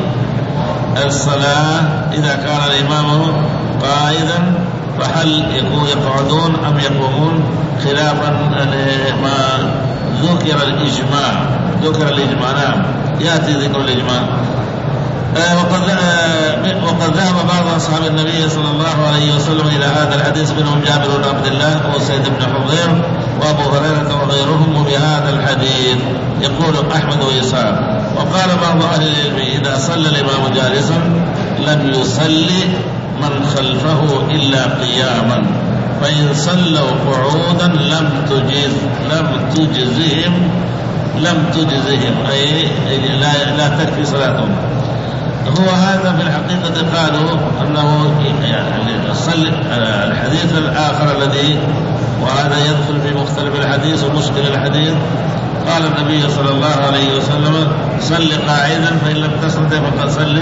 الصلاة إذا كان الإمام قائدا فهل يكون يقعدون أم يقومون، خلافا ما ذكر الإجماع. ذكر الإجماع نعم يأتي ذكر الإجماع. وقد وقد ذهب بعض أصحاب النبي صلى الله عليه وسلم إلى هذا الحديث منهم جابر بن عبد الله وسيد بن حضير وأبو هريرة وغيرهم بهذا الحديث. يقول أحمد وإسحاق. وقال بعض أهل العلم إذا صلى الإمام جالسا لم يصلي من خلفه إلا قياما، فإن صلوا قعودا لم تجز لم تجزهم لم تجزهم أي لا, لا تكفي صلاتهم. هو هذا في الحقيقة قالوا أنه يعني صل الحديث الآخر الذي وهذا يدخل في مختلف الحديث ومشكل الحديث. قال النبي صلى الله عليه وسلم صل قاعدا فإن لم تستطع فصل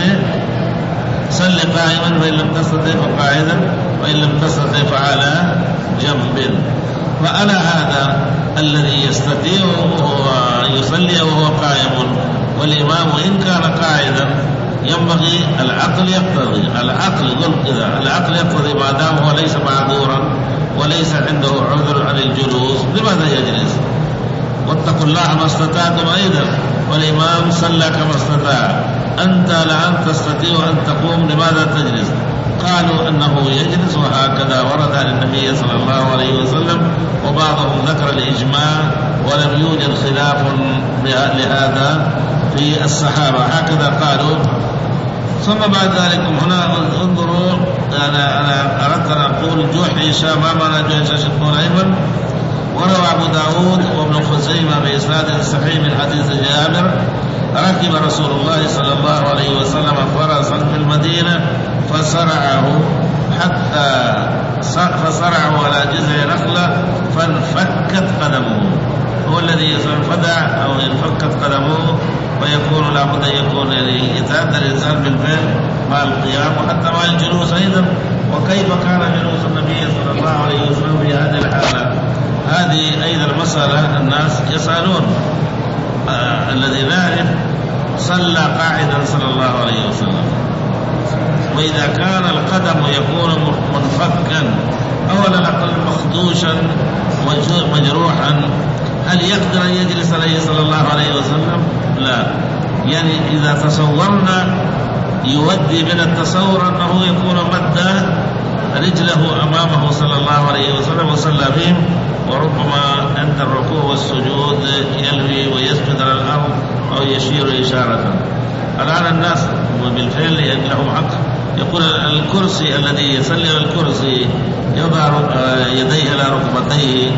صل قائما فإن لم تستطع فقاعدا وإن لم تستطع فعلى جنب. فأنا هذا الذي يستطيع يصلي وهو قائم، والإمام إن كان قاعدا ينبغي العقل يقتضي العقل إذا العقل يقتضي ما دام هو ليس معذورا وليس عنده عذر عن الجلوس لماذا يجلس؟ واتقوا الله ما استطعتم أيضا، والإمام صلى كما استطاع، أنت الآن تستطيع أن تقوم لماذا تجلس؟ قالوا أنه يجلس، وهكذا ورد عن النبي صلى الله عليه وسلم، وبعضهم ذكر الإجماع ولم يوجد خلاف لهذا في الصحابة، هكذا قالوا. ثم بعد ذلك هنا انظروا، أنا, أنا أردت أن أقول جوح هشام، ما معنى جوح هشام أيمن؟ وروى أبو داود وابن خزيمة بإسناد صحيح من حديث جابر ركب رسول الله صلى الله عليه وسلم فرسا في المدينة فصرعه حتى فصرعه على جذع نخلة فانفكت قدمه. هو الذي ينفدع أو انفكت قدمه، ويكون لابد أن يكون يعني يتأدى الإنسان بالفعل مع القيام وحتى مع الجلوس أيضا. وكيف كان جلوس النبي صلى الله عليه وسلم في هذه الحالة؟ هذه أيضا مسألة الناس يسألون. آه الذي لا يعرف صلى قاعدا صلى الله عليه وسلم، وإذا كان القدم يكون منفكا أو على الأقل مخدوشا مجروحا، هل يقدر أن يجلس عليه صلى الله عليه وسلم؟ لا. يعني إذا تصورنا يودي من التصور أنه يكون مد رجله أمامه صلى الله عليه وسلم وصلى بهم، وربما عند الركوع والسجود يلوي ويسجد على الأرض أو يشير إشارة. الآن الناس بالفعل لهم حق، يقول الكرسي الذي يصلي على الكرسي يضع يديه على ركبتيه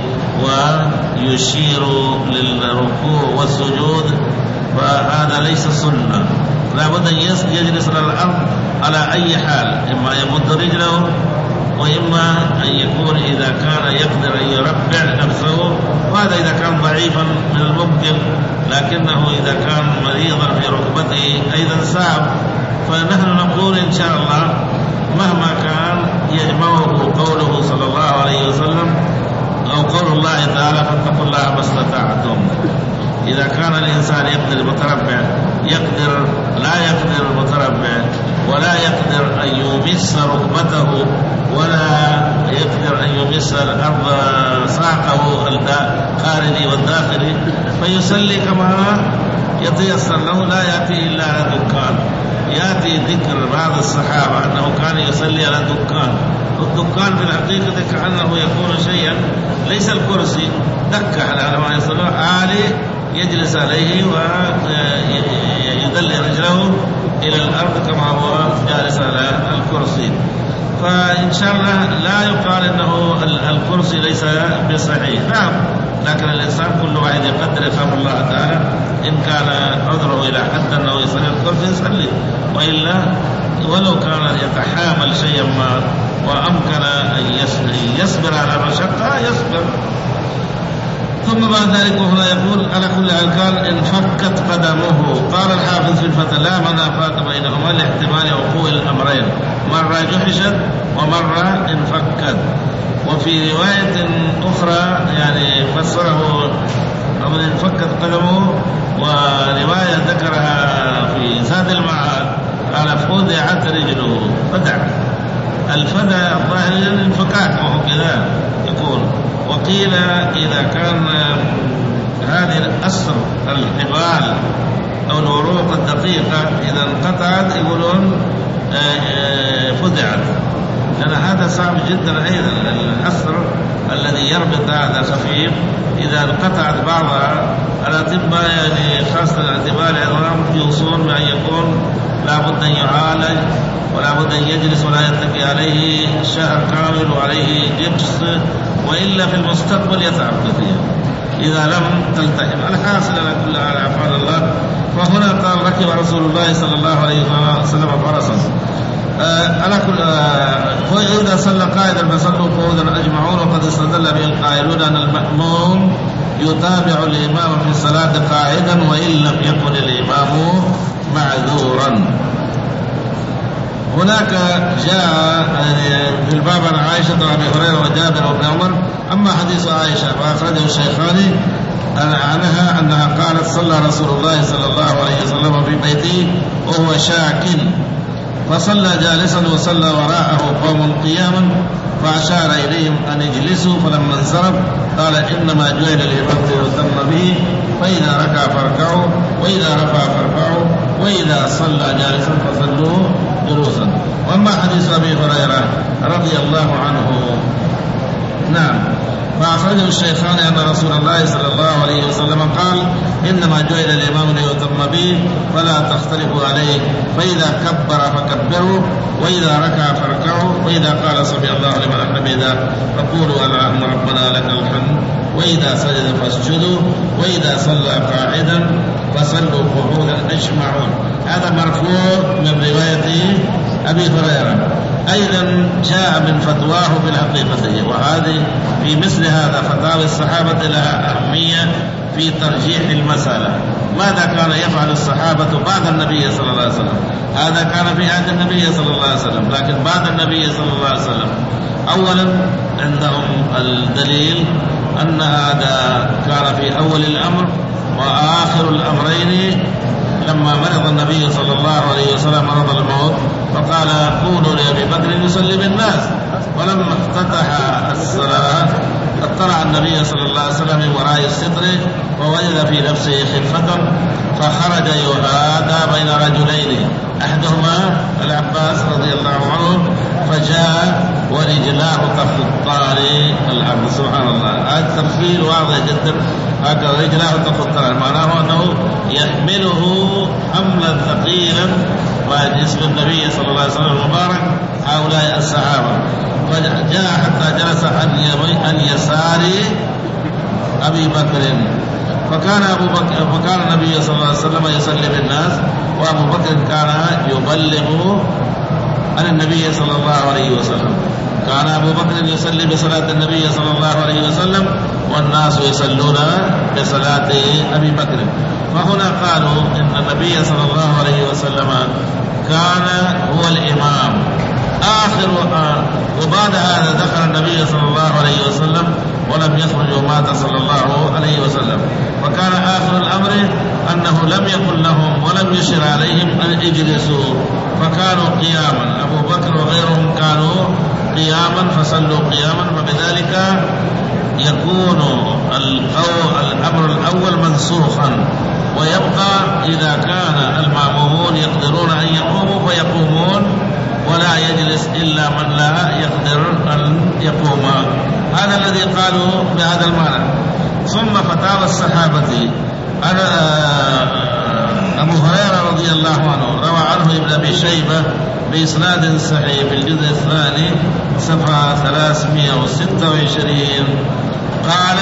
ويشير للركوع والسجود، فهذا ليس سنة. لا بد أن يجلس على الأرض على أي حال، إما يمد رجله وإما أن يكون إذا كان يقدر أن يربع نفسه، وهذا إذا كان ضعيفا من الممكن، لكنه إذا كان مريضا في ركبته أيضا صعب. فنحن نقول إن شاء الله مهما كان يجمعه قوله صلى الله عليه وسلم أو قول الله تعالى فاتقوا الله ما استطعتم. إذا كان الإنسان يقدر المتربع يقدر، لا يقدر المتربع ولا يقدر أن يمس ركبته ولا يقدر أن يمس الأرض ساقه الخارجي والداخلي، فيصلي كما يتيسر له، لا يأتي إلا على دكان. يأتي ذكر بعض الصحابة أنه كان يصلي على دكان، والدكان في الحقيقة كأنه يكون شيئا ليس الكرسي، دكة على ما يصلي عالي يجلس عليه ويدل رجله إلى الأرض كما هو جالس على الكرسي. فإن شاء الله لا يقال أنه الكرسي ليس بصحيح، نعم، لكن الإنسان كل واحد يقدر يخاف الله تعالى. إن كان عذره إلى حد أنه يصلي الكرسي يصلي، وإلا ولو كان يتحامل شيئا ما وأمكن أن يصبر على مشقة يصبر. ثم بعد ذلك هنا يقول على كل حال قال انفكت قدمه. قال الحافظ في الفتح لا منافات بينهما لاحتمال وقوع الأمرين، مرة جحشت ومرة انفكت. وفي رواية أخرى يعني فسره أو انفكت قدمه، ورواية ذكرها في زاد المعاد قال فدعت رجله. فدع الفدع الظاهر الانفكاك وهو كذا يكون. وقيل إذا كان هذه الأسر الحبال أو العروق الدقيقة إذا انقطعت يقولون فزعت، لأن هذا صعب جدا. أيضا الأثر الذي يربط هذا خفيف، إذا انقطعت بعضها الأطباء يعني خاصة الاعتبار العظام يوصون بأن يكون لابد أن يعالج ولا بد أن يجلس ولا يتكي عليه شهر كامل وعليه جبس، وإلا في المستقبل يتعب كثيرا إذا لم تلتئم. الحاصل على كل حال عفان الله. فهنا قال ركب رسول الله صلى الله عليه وسلم فرسا على كل فإذا صلى قائدا فصلوا قعودا أجمعون. وقد استدل به القائلون أن المأموم يتابع الإمام في الصلاة قاعدا وإن لم يكن الإمام معذورا. هناك جاء في الباب عن عائشة وأبي هريرة وجابر وابن عمر. أما حديث عائشة فأخرجه الشيخان عنها أنها قالت صلى رسول الله صلى الله عليه وسلم في بيته وهو شاك، فصلى جالسا وصلى وراءه قوم قياما، فأشار إليهم أن يجلسوا، فلما انصرف قال إنما جعل الإمام ليؤتم به، فإذا ركع فاركعوا وإذا رفع فارفعوا وإذا صلى جالسا فصلوا جلوسا. وأما حديث أبي هريرة رضي الله عنه نعم فأخرجه الشيخان أن رسول الله صلى الله عليه وسلم قال إنما جعل الإمام ليؤتم به فلا تختلفوا عليه، فإذا كبر فكبروا وإذا ركع فاركعوا وإذا قال سمع الله لمن حمده فقولوا اللهم ربنا لك الحمد، وإذا سجد فاسجدوا وإذا صلى قاعدا فصلوا قعودا أجمعون. هذا مرفوع من رواية أبي هريرة. أيضا جاء من فتواه بالحقيقة، وهذه في مثل هذا فتاوى الصحابة لها أهمية في ترجيح المسألة. ماذا كان يفعل الصحابة بعد النبي صلى الله عليه وسلم؟ هذا كان في عهد النبي صلى الله عليه وسلم، لكن بعد النبي صلى الله عليه وسلم أولا عندهم الدليل أن هذا كان في أول الأمر، وآخر الأمرين لما مرض النبي صلى الله عليه وسلم مرض الموت فقال قولوا لأبي بكر يصلي بالناس، ولما افتتح الصلاة اطلع النبي صلى الله عليه وسلم من وراء الستر فوجد في نفسه خفة، فخرج يهادى بين رجلين أحدهما العباس رضي الله عنه، فجاء ورجلاه تخطان الأرض. سبحان الله، هذا التمثيل واضح جدا. هكذا رجلاه تخطان معناه أنه يحمله حملا ثقيلا وجسم النبي صلى الله عليه وسلم المبارك هؤلاء الصحابة. فجاء حتى جلس عن يسار أبي بكر، فكان أبو بكر فكان النبي صلى الله عليه وسلم يصلي بالناس، وأبو بكر كان يبلغ عن النبي صلى الله عليه وسلم. كان أبو بكر يصلي بصلاة النبي صلى الله عليه وسلم والناس يصلون بصلاة أبي بكر. فهنا قالوا إن النبي صلى الله عليه وسلم كان هو الإمام آخر، وبعد هذا دخل النبي صلى الله عليه وسلم ولم يخرج ومات صلى الله عليه وسلم. فكان آخر الأمر أنه لم يقل لهم ولم يشر عليهم أن اجلسوا، فكانوا قياما. أبو بكر وغيرهم كانوا قياما فصلوا قياما، فبذلك يكون الأمر الأول منسوخا، ويبقى إذا كان المأمومون يقدرون أن يقوموا فيقومون، ولا يجلس إلا من لا يقدر أن يقوم. هذا الذي قالوا بهذا المعنى. ثم فتاوى الصحابة. أنا أبو هريرة رضي الله عنه روى عنه ابن أبي شيبة بإسناد صحيح في الجزء الثاني صفحة ثلاثمائة وستة وعشرين قال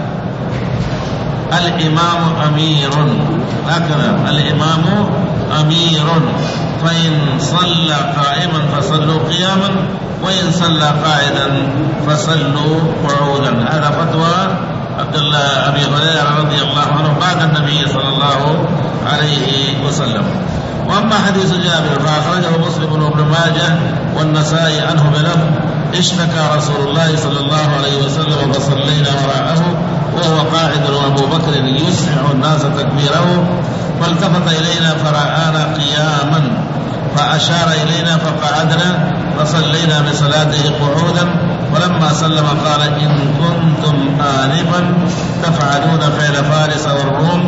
الإمام أمير، هكذا الإمام أمير، فإن صلى قائما فصلوا قياما وإن صلى قاعدا فصلوا قعودا. هذا فتوى عبد الله أبي هريرة رضي الله عنه بعد النبي صلى الله عليه وسلم. وأما حديث جابر فأخرجه مسلم وابن ماجه والنسائي عنه بلفظ اشتكى رسول الله صلى الله عليه وسلم فصلينا وراءه وهو قاعد وأبو بكر يسمع الناس تكبيره، فالتفت إلينا فرآنا قياما فأشار إلينا فقعدنا فصلينا بصلاته قعودا، ولما سلم قال إن كنتم آنفا تفعلون فعل فارس والروم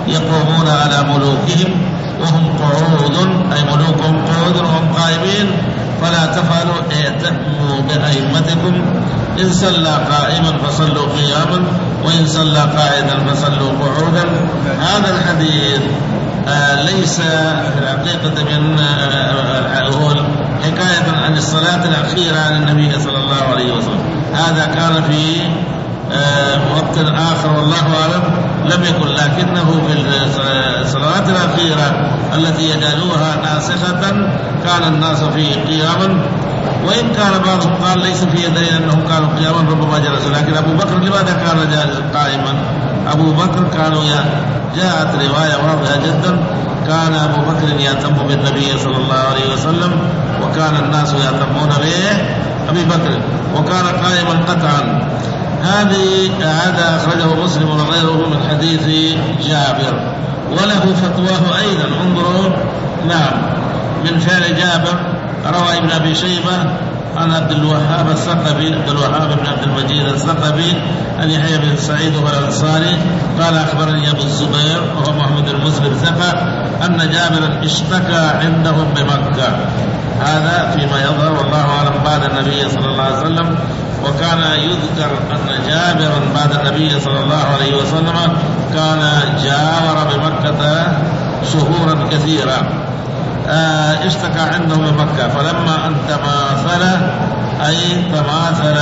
يقومون على ملوكهم وهم قعود، أي ملوكهم قعود وهم قائمين، فلا تفعلوا ائتموا بأئمتكم، إن صلى قائما فصلوا قياما، وإن صلى قاعدا فصلوا قعودا. هذا الحديث آه ليس في الحقيقة من آه حكاية عن الصلاة الأخيرة عن النبي صلى الله عليه وسلم، هذا كان في آه وقت آخر والله أعلم لم يكن، لكنه في الصلوات الأخيرة التي يجعلوها ناسخة كان الناس فيه قياما، وإن كان بعضهم قال ليس فيه دليل أنهم كانوا قياما ربما جلسوا، لكن أبو بكر لماذا كان جالسا قائما؟ أبو بكر كانوا جاءت رواية واضحة جدا، كان أبو بكر يهتم بالنبي صلى الله عليه وسلم، وكان الناس يهتمون به أبي بكر، وكان قائما قطعا. هذه هذا أخرجه مسلم وغيره من حديث جابر، وله فتواه أيضا، انظروا نعم من فعل جابر. روى ابن أبي شيبة عن عبد الوهاب الثقفي، عبد الوهاب بن عبد المجيد الثقفي، عن يحيى بن سعيد الأنصاري قال أخبرني أبو الزبير وهو محمد المسلم ثقة أن جابرا اشتكى عندهم بمكة. هذا فيما يظهر والله أعلم بعد النبي صلى الله عليه وسلم، وكان يذكر أن جابرا بعد النبي صلى الله عليه وسلم كان جاور بمكة شهورا كثيرة. آه اشتكى عندهم بمكة، فلما أن تماثل أي تماثل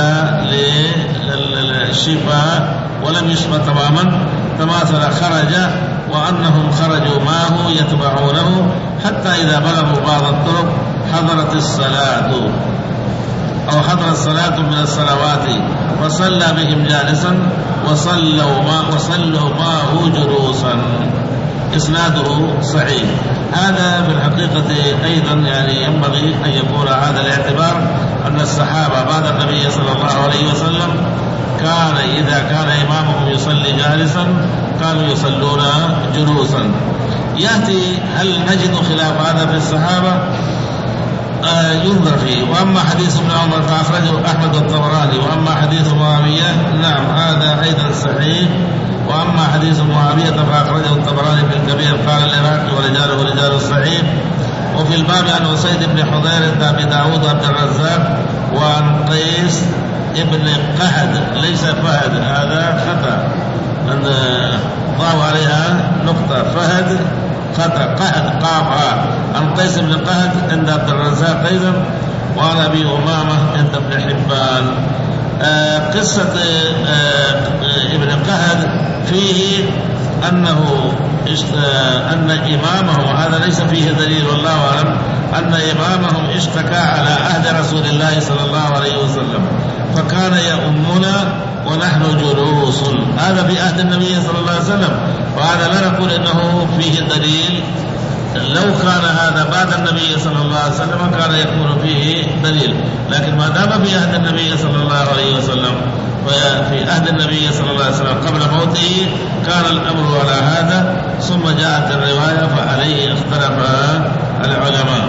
للشفاء ولم يشفى تماما، تماثل خرج، وأنهم خرجوا معه يتبعونه حتى إذا بلغوا بعض الطرق حضرت الصلاة أو حضر الصلاة من الصلوات فصلى بهم جالسا وصلوا ما وصلوا معه جلوسا. إسناده صحيح. هذا في الحقيقة أيضا يعني ينبغي أن يكون هذا الاعتبار أن الصحابة بعد النبي صلى الله عليه وسلم كان إذا كان إمامهم يصلي جالسا كانوا يصلون جلوسا. يأتي هل نجد خلاف هذا في الصحابة؟ آه ينظر فيه. وأما حديث ابن عمر فأخرجه أحمد الطبراني، وأما حديث معاوية نعم هذا أيضا صحيح. وأما حديث معاوية فأخرجه الطبراني في الكبير قال العراقي ورجاله رجال الصحيح. وفي الباب عن أسيد بن حضير أبي داود عبد الرزاق وعن قيس ابن قهد ليس فهد، هذا خطأ ضعوا عليها نقطة، فهد خطأ، قهد قافها. عن قيس بن قهد عند عبد الرزاق أيضا، وعن أبي أمامة عند ابن حبان. آه قصة آه ابن قهد فيه أنه أن إمامهم، وهذا ليس فيه دليل والله أعلم، أن إمامهم اشتكى على عهد رسول الله صلى الله عليه وسلم فكان يؤمنا ونحن جلوس. هذا في عهد النبي صلى الله عليه وسلم، وهذا لا نقول إنه فيه دليل. لو كان هذا بعد النبي صلى الله عليه وسلم كان يكون فيه دليل، لكن ما دام في عهد النبي صلى الله عليه وسلم وفي عهد النبي صلى الله عليه وسلم قبل موته كان الأمر على هذا، ثم جاءت الرواية فعليه اختلف العلماء.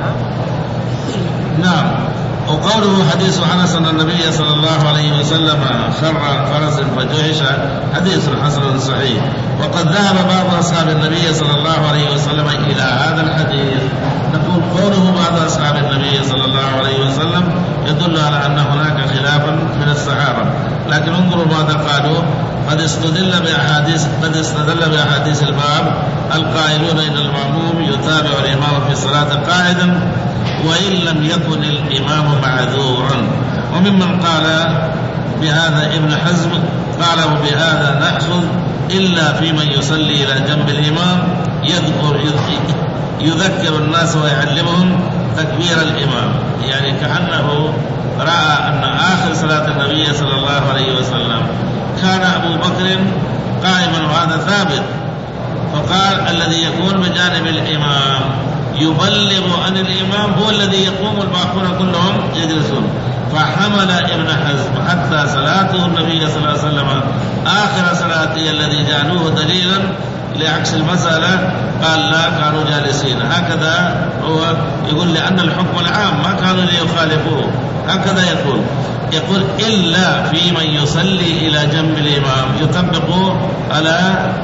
نعم. وقوله حديث حنس أن النبي صلى الله عليه وسلم خر عن فرس فجحش حديث حسن صحيح. وقد ذهب بعض أصحاب النبي صلى الله عليه وسلم إلى هذا الحديث. نقول قوله بعض أصحاب النبي صلى الله عليه وسلم يدل على أن هناك خلافا من الصحابة، لكن انظروا ماذا قالوا. قد استدل بأحاديث قد استدل بأحاديث الباب القائلون إن المأموم يتابع الإمام في الصلاة قاعدا وإن لم يكن الإمام معذورا. وممن قال بهذا ابن حزم قال وبهذا نأخذ إلا في من يصلي إلى جنب الإمام يذكر يذكر الناس ويعلمهم تكبير الإمام، يعني كأنه رأى أن آخر صلاة النبي صلى الله عليه وسلم كان أبو بكر قائما وهذا ثابت، فقال الذي يكون بجانب الإمام يبلغ عن الإمام هو الذي يقوم، الباقون كلهم يجلسون. فحمل ابن حزم حتى صلاته النبي صلى الله عليه وسلم آخر صلاته الذي جعلوه دليلا لعكس المسألة، قال لا كانوا جالسين. هكذا هو يقول لأن الحكم العام ما كانوا ليخالفوه، هكذا يقول يقول إلا في من يصلي إلى جنب الإمام، يطبق على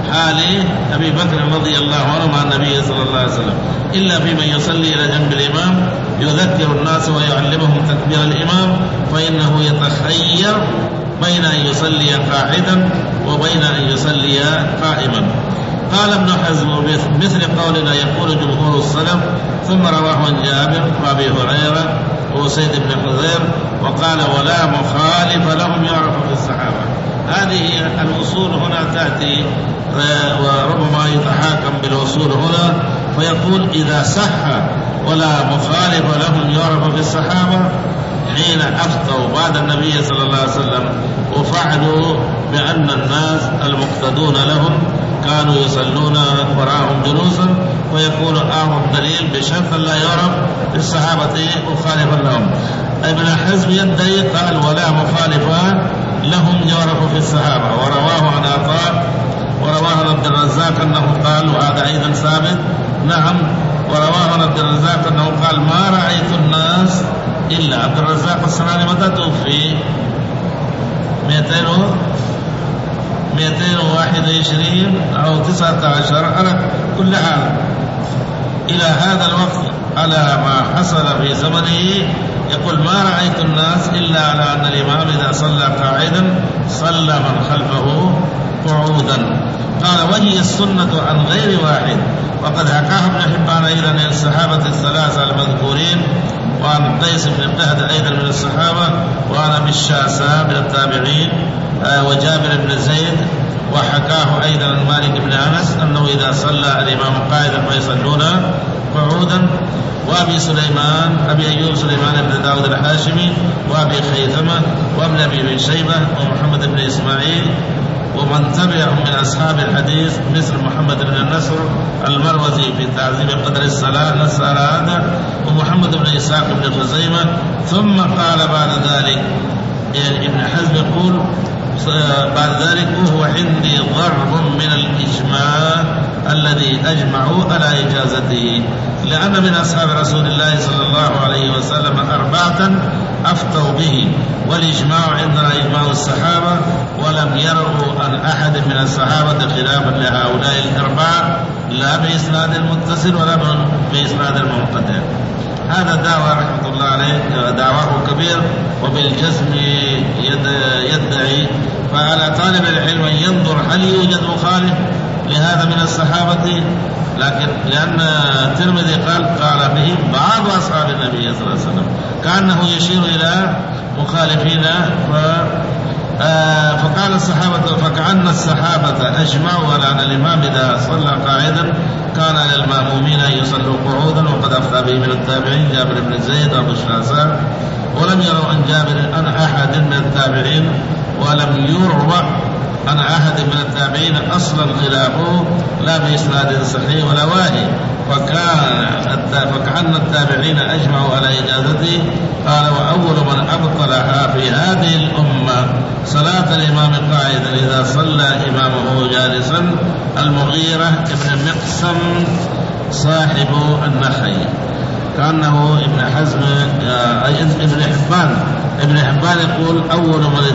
حال أبي بكر رضي الله عنه مع النبي صلى الله عليه وسلم، إلا في من يصلي إلى جنب الإمام يذكر الناس ويعلمهم تكبير الإمام، فإنه يتخير بين أن يصلي قاعدا وبين أن يصلي قائما. قال ابن حزم مثل قولنا يقول جمهور السلف. ثم رواه عن جابر وأبي هريرة وسيد بن حذير وقال ولا مخالف لهم يعرف في الصحابة. هذه الأصول هنا تأتي وربما يتحاكم بالأصول هنا فيقول إذا صح ولا مخالف لهم يعرف في الصحابة حين أفتوا بعد النبي صلى الله عليه وسلم وفعلوا بأن الناس المقتدون لهم كانوا يصلون وراءهم جلوسا، ويكون أعظم دليل بشرط لا يعرف في الصحابة مخالفا لهم. ابن حزم يدعي قال ولا مخالفا لهم يعرف في الصحابة، ورواه عن عطاء ورواه عن عبد الرزاق أنه قال، وهذا أيضا ثابت نعم، ورواه عن عبد الرزاق أنه قال ما رأيت الناس إلا عبد الرزاق الصنعاني متى توفي؟ مئتين وواحد وعشرين أو تسعة عشر على كل حال إلى هذا الوقت على ما حصل في زمنه. يقول ما رأيت الناس إلا على أن الإمام إذا صلى قاعدا صلى من خلفه قعودا. قال وهي السنة عن غير واحد، وقد حكاه ابن حبان أيضا عن الصحابة الثلاثة المذكورين، وعن قيس بن قهد أيضا من الصحابة، وعن أبي الشعثاء من التابعين وجابر بن زيد، وحكاه أيضا عن مالك بن أنس أنه إذا صلى الإمام قاعدا فيصلون قعودا. وأبي سليمان أبي أيوب سليمان بن داود الحاشمي، وأبي خيثمة، وابن أبي بن شيبة، ومحمد بن إسماعيل، ومن تبعهم من أصحاب الحديث مثل محمد بن النصر المروزي في تعظيم قدر الصلاة نصر هذا، ومحمد بن إسحاق بن خزيمة. ثم قال بعد ذلك يعني ابن حزم يقول بعد ذلك وهو عندي ضرب من الإجماع الذي أجمعوا على إجازته، لأن من أصحاب رسول الله صلى الله عليه وسلم أربعة أفتوا به، والإجماع عندنا إجماع الصحابة، ولم يروا عن أحد من الصحابة خلافا لهؤلاء الأربعة لا بإسناد المتصل ولا بإسناد المنقطع. هذا دعوة رحمة الله عليه دعواه كبير وبالجزم يدعي. فعلى طالب العلم أن ينظر هل يوجد مخالف لهذا من الصحابة، لكن لأن الترمذي قال قال به بعض أصحاب النبي صلى الله عليه وسلم كأنه يشير إلى مخالفين، ف آه فقال الصحابة فكأن الصحابة أجمعوا على أن الإمام إذا صلى قاعدا كان للمأمومين أن يصلوا قعودا، وقد أفتى به من التابعين جابر بن زيد وأبو الشعثاء، ولم يروا عن جابر عن أحد من التابعين، ولم يروى عن أحد من التابعين أصلا خلافه لا بإسناد صحيح ولا واهي، فكان فكأن التابعين أجمعوا على إجازته. قال وأول من أبطلها في هذه الأمة صلاة الإمام قاعدا إذا صلى إمامه جالسا المغيرة ابن مقسم صاحب النخعي. كأنه ابن حزم ابن حبان ابن حبان يقول أول من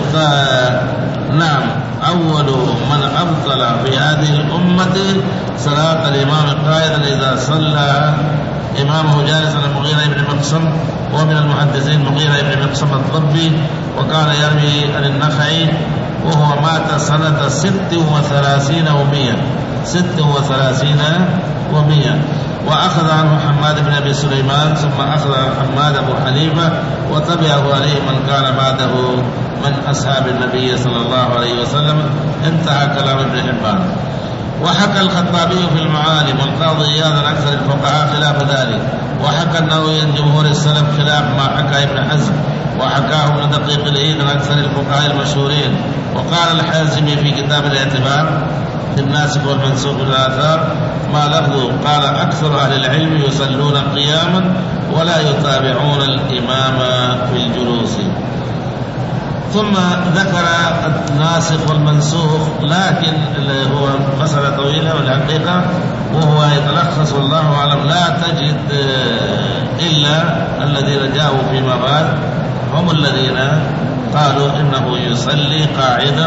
نعم أول من أبطل في هذه الأمة صلاة الإمام قائدا إذا صلى إمامه جالسا المغيرة ابن مقسم، ومن المحدثين مغيرة ابن مقسم الضبي، وكان يروي عن النخعي، وهو مات سنة ست وثلاثين ومئة ست وثلاثين ومئة وأخذ عنه حماد بن أبي سليمان، ثم أخذ عن حماد أبو حنيفة، وتبعه عليه من كان بعده من أصحاب النبي صلى الله عليه وسلم. انتهى كلام ابن حبان. وحكى الخطابي في المعالم والقاضي إياد عن أكثر الفقهاء خلاف ذلك، وحكى النووي عن جمهور السلف خلاف ما حكى ابن حزم، وحكاه ابن دقيق العيد عن أكثر الفقهاء المشهورين. وقال الحازمي في كتاب الاعتبار في الناسخ والمنسوخ بالآثار ما لفظه قال أكثر أهل العلم يصلون قياما ولا يتابعون الإمام في الجلوس. ثم ذكر الناسخ والمنسوخ، لكن هو مسألة طويلة والحقيقة وهو يتلخص والله أعلم لا تجد إلا الذين جاءوا فيما بعد هم الذين قالوا إنه يصلي قاعدا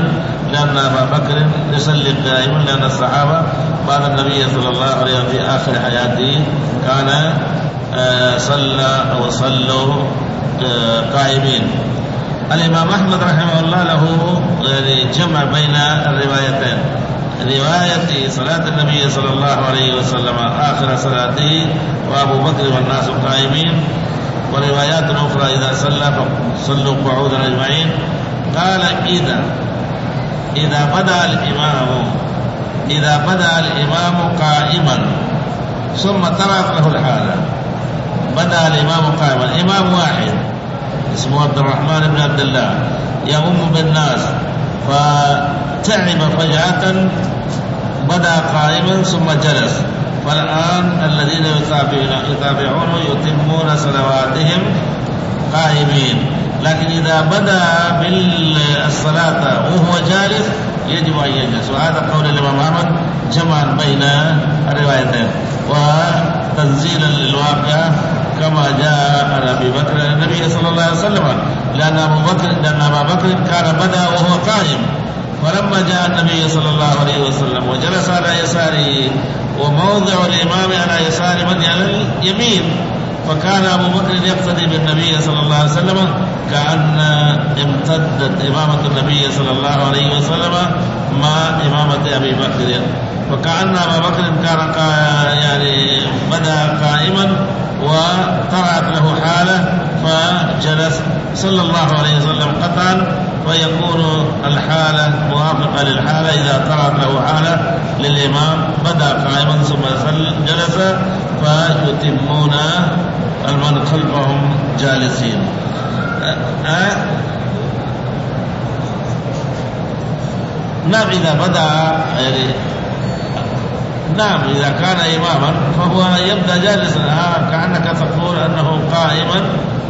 لأن أبا بكر يصلي قائما، لأن الصحابة بعد النبي صلى الله عليه وسلم في آخر حياته كان صلى أو صلوا قائمين. الإمام أحمد رحمه الله له يعني جمع بين الروايتين، رواية صلاة النبي صلى الله عليه وسلم آخر صلاته وأبو بكر والناس قائمين، وروايات أخرى إذا صلى فصلوا قعودا أجمعين. قال إذا إذا بدأ الإمام إذا بدأ الإمام قائما ثم طرأت له الحالة، بدأ الإمام قائما، الإمام واحد اسمه عبد الرحمن بن عبد الله يؤم بالناس، فتعب فجأة بدأ قائما ثم جلس، فالآن الذين يتابعونه يتمون صلواتهم قائمين. لكن إذا بدأ بالصلاة وهو جالس يجب أن يجلس، وهذا قول الإمام أحمد جمعا بين الروايتين وتنزيلا للواقع كما جاء عن أبي بكر النبي صلى الله عليه وسلم، لأن أبو بكر لأن أبا بكر كان بدأ وهو قائم، فلما جاء النبي صلى الله عليه وسلم وجلس على يساره وموضع الإمام على يسار من على اليمين، فكان أبو بكر يقتدي بالنبي صلى الله عليه وسلم كأن امتدت إمامة النبي صلى الله عليه وسلم مع إمامة أبي بكر، وكأن أبا بكر كان يعني بدأ قائما وطرأت له حالة فجلس صلى الله عليه وسلم قطعا، ويكون الحالة موافقة للحالة إذا طرأت له حالة للإمام بدأ قائما ثم جلس، فيتمون المن خلفهم جالسين. أه؟ نعم إذا بدأ يعني نعم إذا كان إماما فهو يبدأ جالسا، آه كأنك تقول أنه قائما،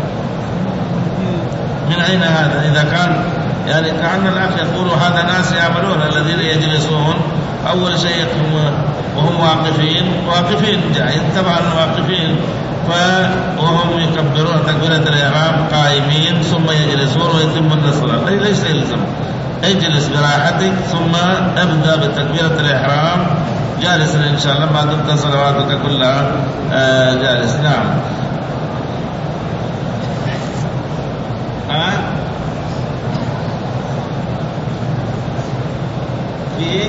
من أين هذا؟ إذا كان يعني كأن الأخ يقول هذا ناس يعملون الذين يجلسون أول شيء وهم واقفين واقفين جاهز طبعا واقفين، وهم يكبرون تكبيرة الإحرام قائمين ثم يجلسون ويتمون الصلاة، ليس يلزم، اجلس براحتك ثم ابدأ بتكبيرة الإحرام جالسا إن شاء الله ما دمت صلواتك كلها آه جالس. نعم آه. في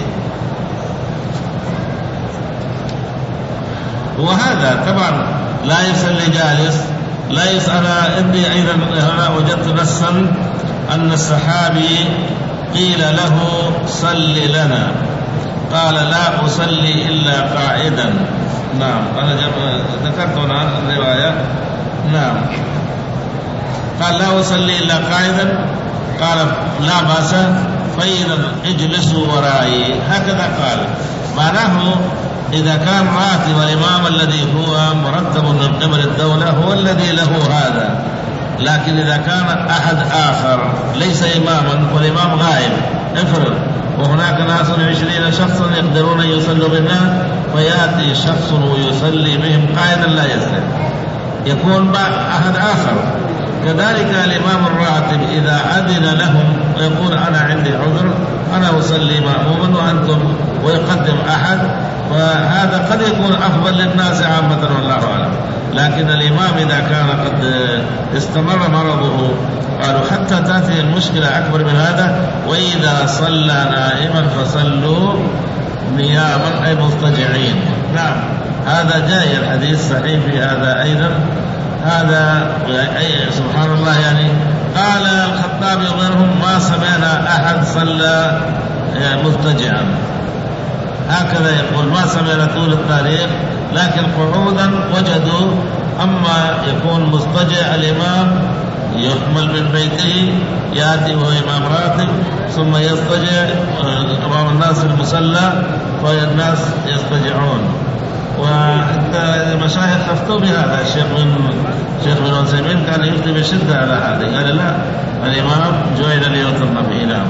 وهذا طبعا لا يصلي جالس، لا يسأل. عندي أيضا هنا وجدت نصا أن الصحابي قيل له صل لنا قال لا أصلي إلا قاعدا. نعم أنا ذكرت هنا الرواية. نعم قال لا أصلي إلا قاعدا، قال لا بأس فإذا اجلسوا ورائي، هكذا قال. معناه إذا كان راتب الإمام الذي هو مرتب من قبل الدولة هو الذي له هذا، لكن إذا كان أحد آخر ليس إماما والإمام غائب افرض وهناك ناس عشرين شخصا يقدرون أن يصلوا بالناس، فيأتي شخص ويصلي بهم قائدا لا يصلي، يكون أحد آخر. كذلك الإمام الراتب إذا أذن لهم ويقول أنا عندي عذر أنا أصلي مأموما وأنتم، ويقدم أحد، فهذا قد يكون أفضل للناس عامة والله أعلم. لكن الإمام إذا كان قد استمر مرضه قالوا حتى تأتي المشكلة أكبر من هذا، وإذا صلى نائما فصلوا نياما أي مضطجعين. نعم هذا جاي الحديث صحيح في هذا أيضا. هذا أي سبحان الله، يعني قال الخطابي وغيرهم ما سمعنا أحد صلى مضطجعا، هكذا يقول ما سمعنا طول التاريخ، لكن قعودا وجدوا. أما يكون مضطجع الإمام يحمل من بيته يأتي وهو إمام راتب ثم يضطجع أمام الناس في المصلى فالناس يضطجعون. وحتى المشايخ افتوا بهذا، الشيخ بن الشيخ بن عثيمين كان يفتي بشدة على هذا، قال لا الإمام جعل ليتم به. نعم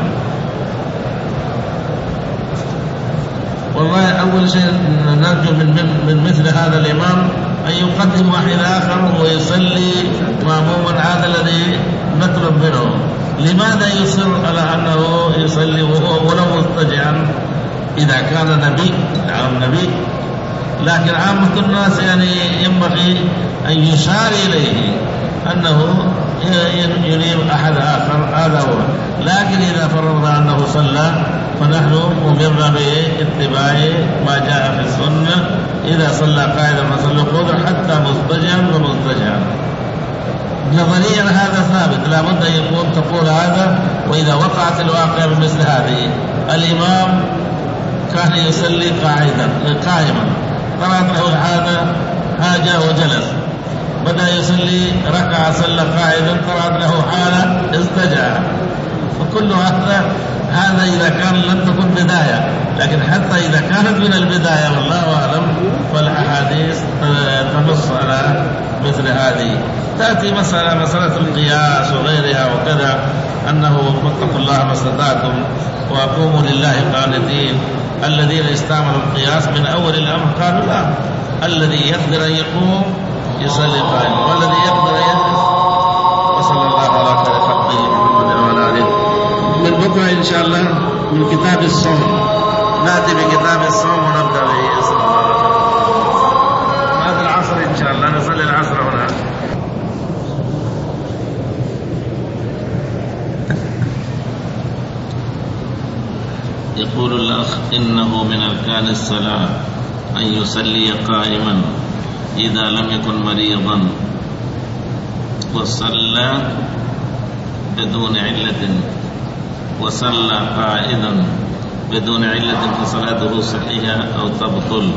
والله أول شيء نرجو من من مثل هذا الإمام أن يقدم واحد آخر ويصلي مأموما، هذا الذي نطلب منه. لماذا يصر على أنه يصلي وهو ولو مضطجعا إذا كان نبي؟ نعم نبي، لكن عامة الناس يعني ينبغي أن يشار إليه أنه يريد أحد آخر، هذا هو. لكن إذا فرضنا أنه صلى فنحن أمرنا باتباع ما جاء في السنة، إذا صلى قاعدا فصلوا قعودا حتى مضطجعا ومضطجعا. نظريا هذا ثابت، لا بد أن يكون تقول هذا. وإذا وقعت الواقع بمثل هذه، الإمام كان يصلي قاعدا قائما، طرأت له العادة حاجة وجلس، بدأ يصلي ركعة صلى قاعدا، طرأت له حالة استجع. فكل هذا هذا إذا كان لم تكن بداية، لكن حتى إذا كانت من البداية والله أعلم فالأحاديث تنص على مثل هذه. تأتي مسألة مسألة القياس وغيرها وكذا، أنه فاتقوا الله ما استطعتم وقوموا لله قانتين. الذين استعملوا القياس من أول الأمر قالوا لا، الذي يقدر أن يقوم يصلي قائما، والذي يقدر أن يجلس. وصلى الله على خير خلقه محمد وعلى آله. من بكرة إن شاء الله من كتاب الصوم، نأتي بكتاب الصوم ونبدأ به. صلى الله عليه وسلم بعد العصر إن شاء الله، نصلي العصر هنا. يقول الأخ: إنه من أركان الصلاة أن يصلي قائما إذا لم يكن مريضا، وصلى بدون علة وصلى قائدا بدون علة فصلاته صحيحة أو تبطل.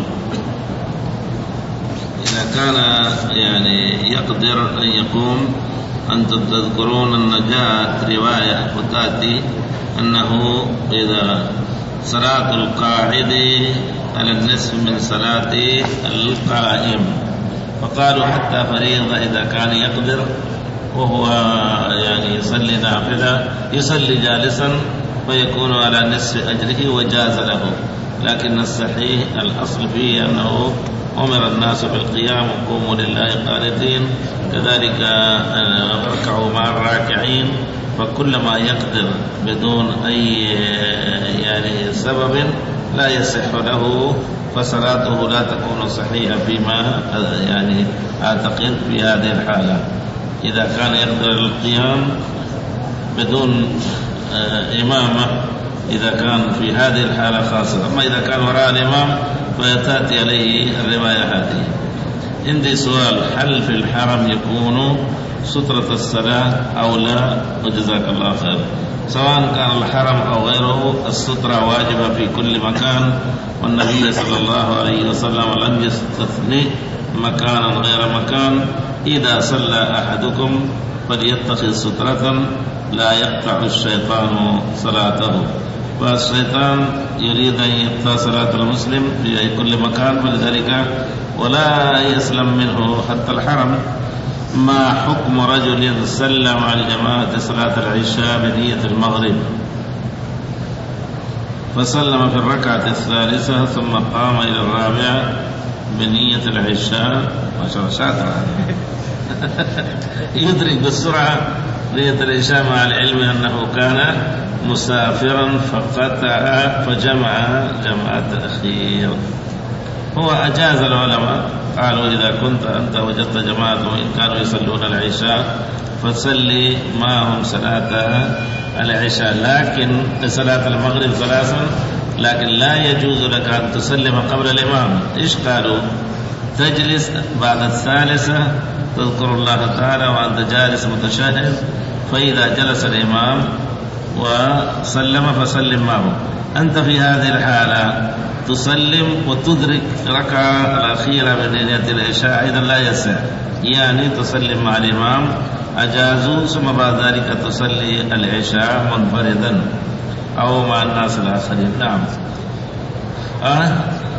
إذا كان يعني يقدر أن يقوم. أنتم تذكرون أن جاءت رواية وتأتي أنه إذا صلاة القاعد على النصف من صلاة القائم، فقالوا حتى فريضة إذا كان يقدر وهو يعني يصلي نافلة يصلي جالسا فيكون على نصف أجره وجاز له. لكن الصحيح الأصل فيه أنه أمر الناس بالقيام وقوموا لله قانتين، كذلك اركعوا مع الراكعين. فكل ما يقدر بدون أي يعني سبب لا يصح له، فصلاته لا تكون صحيحة فيما يعني أعتقد في هذه الحالة. إذا كان يقدر القيام بدون إمامة، إذا كان في هذه الحالة خاصة. أما إذا كان وراء الإمام فيتأتي عليه الرواية هذه. عندي سؤال: هل في الحرم يكون سترة الصلاة أو لا؟ وجزاك الله خير. سواء كان الحرم أو غيره، السترة واجبة في كل مكان، والنبي صلى الله عليه وسلم لم يستثني مكانا غير مكان. إذا صلى أحدكم فليتخذ سترة لا يقطع الشيطان صلاته. فالشيطان يريد أن يقطع صلاة المسلم في كل مكان، فلذلك ولا يسلم منه حتى الحرم. ما حكم رجل سلم عن جماعة صلاة العشاء بنية المغرب فسلم في الركعة الثالثة ثم قام إلى الرابعة بنية العشاء؟ ما شاء الله شاطر يدرك بالسرعة نية العشاء، مع العلم أنه كان مسافرا فقطع فجمع جماعة أخير. هو أجاز العلماء، قالوا إذا كنت أنت وجدت جماعة وإن كانوا يصلون العشاء فتصلي معهم صلاة العشاء، لكن صلاة المغرب ثلاثا، لكن لا يجوز لك أن تسلم قبل الإمام. إيش قالوا؟ تجلس بعد الثالثة تذكر الله تعالى وأنت جالس متشهد، فإذا جلس الإمام وسلم فسلم معه. أنت في هذه الحالة تسلم وتدرك ركعة الأخيرة من نية العشاء، إذا لا يسع، يعني تسلم مع الإمام أجازوا، ثم بعد ذلك تصلي العشاء منفردا أو مع الناس الآخرين. نعم. أه؟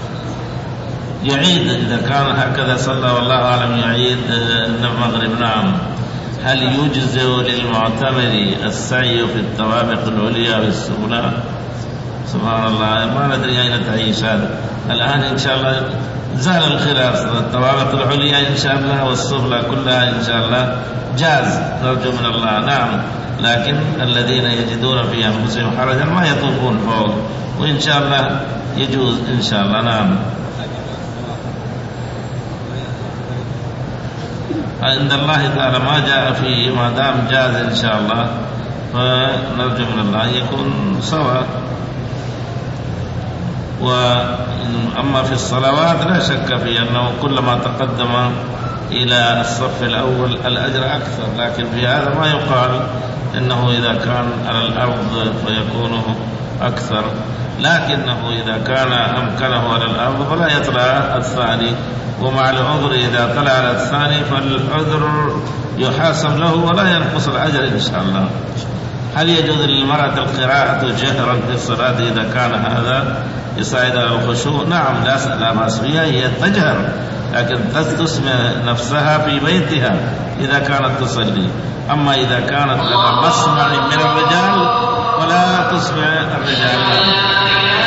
يعيد إذا كان هكذا صلى والله أعلم، يعيد المغرب. نعم. هل يجزئ للمعتمر السعي في الطوابق العليا والسفلى؟ سبحان الله، ما ندري أين تعيش هذا الآن. إن شاء الله زال الخلاف، الطوابق العليا إن شاء الله والسفلى كلها إن شاء الله جاز، نرجو من الله. نعم. لكن الذين يجدون في أنفسهم حرجا ما يطوفون فوق، وإن شاء الله يجوز إن شاء الله. نعم. عند الله تعالى ما جاء فيه، ما دام جاز إن شاء الله فنرجو من الله يكون سواء. وأما في الصلوات لا شك في أنه كلما تقدم إلى الصف الأول الأجر أكثر، لكن في هذا ما يقال إنه إذا كان على الأرض فيكون أكثر، لكنه إذا كان أمكنه على الأرض فلا يطلع الثاني، ومع العذر إذا طلع على الثاني فالعذر يحاسب له ولا ينقص الأجر إن شاء الله. هل يجوز للمرأة القراءة جهرا في الصلاة إذا كان هذا يساعد على الخشوع؟ نعم، لا بأس بها، هي تجهر لكن تسمع نفسها في بيتها إذا كانت تصلي. أما إذا كانت على مسمع من الرجال فلا تسمع الرجال.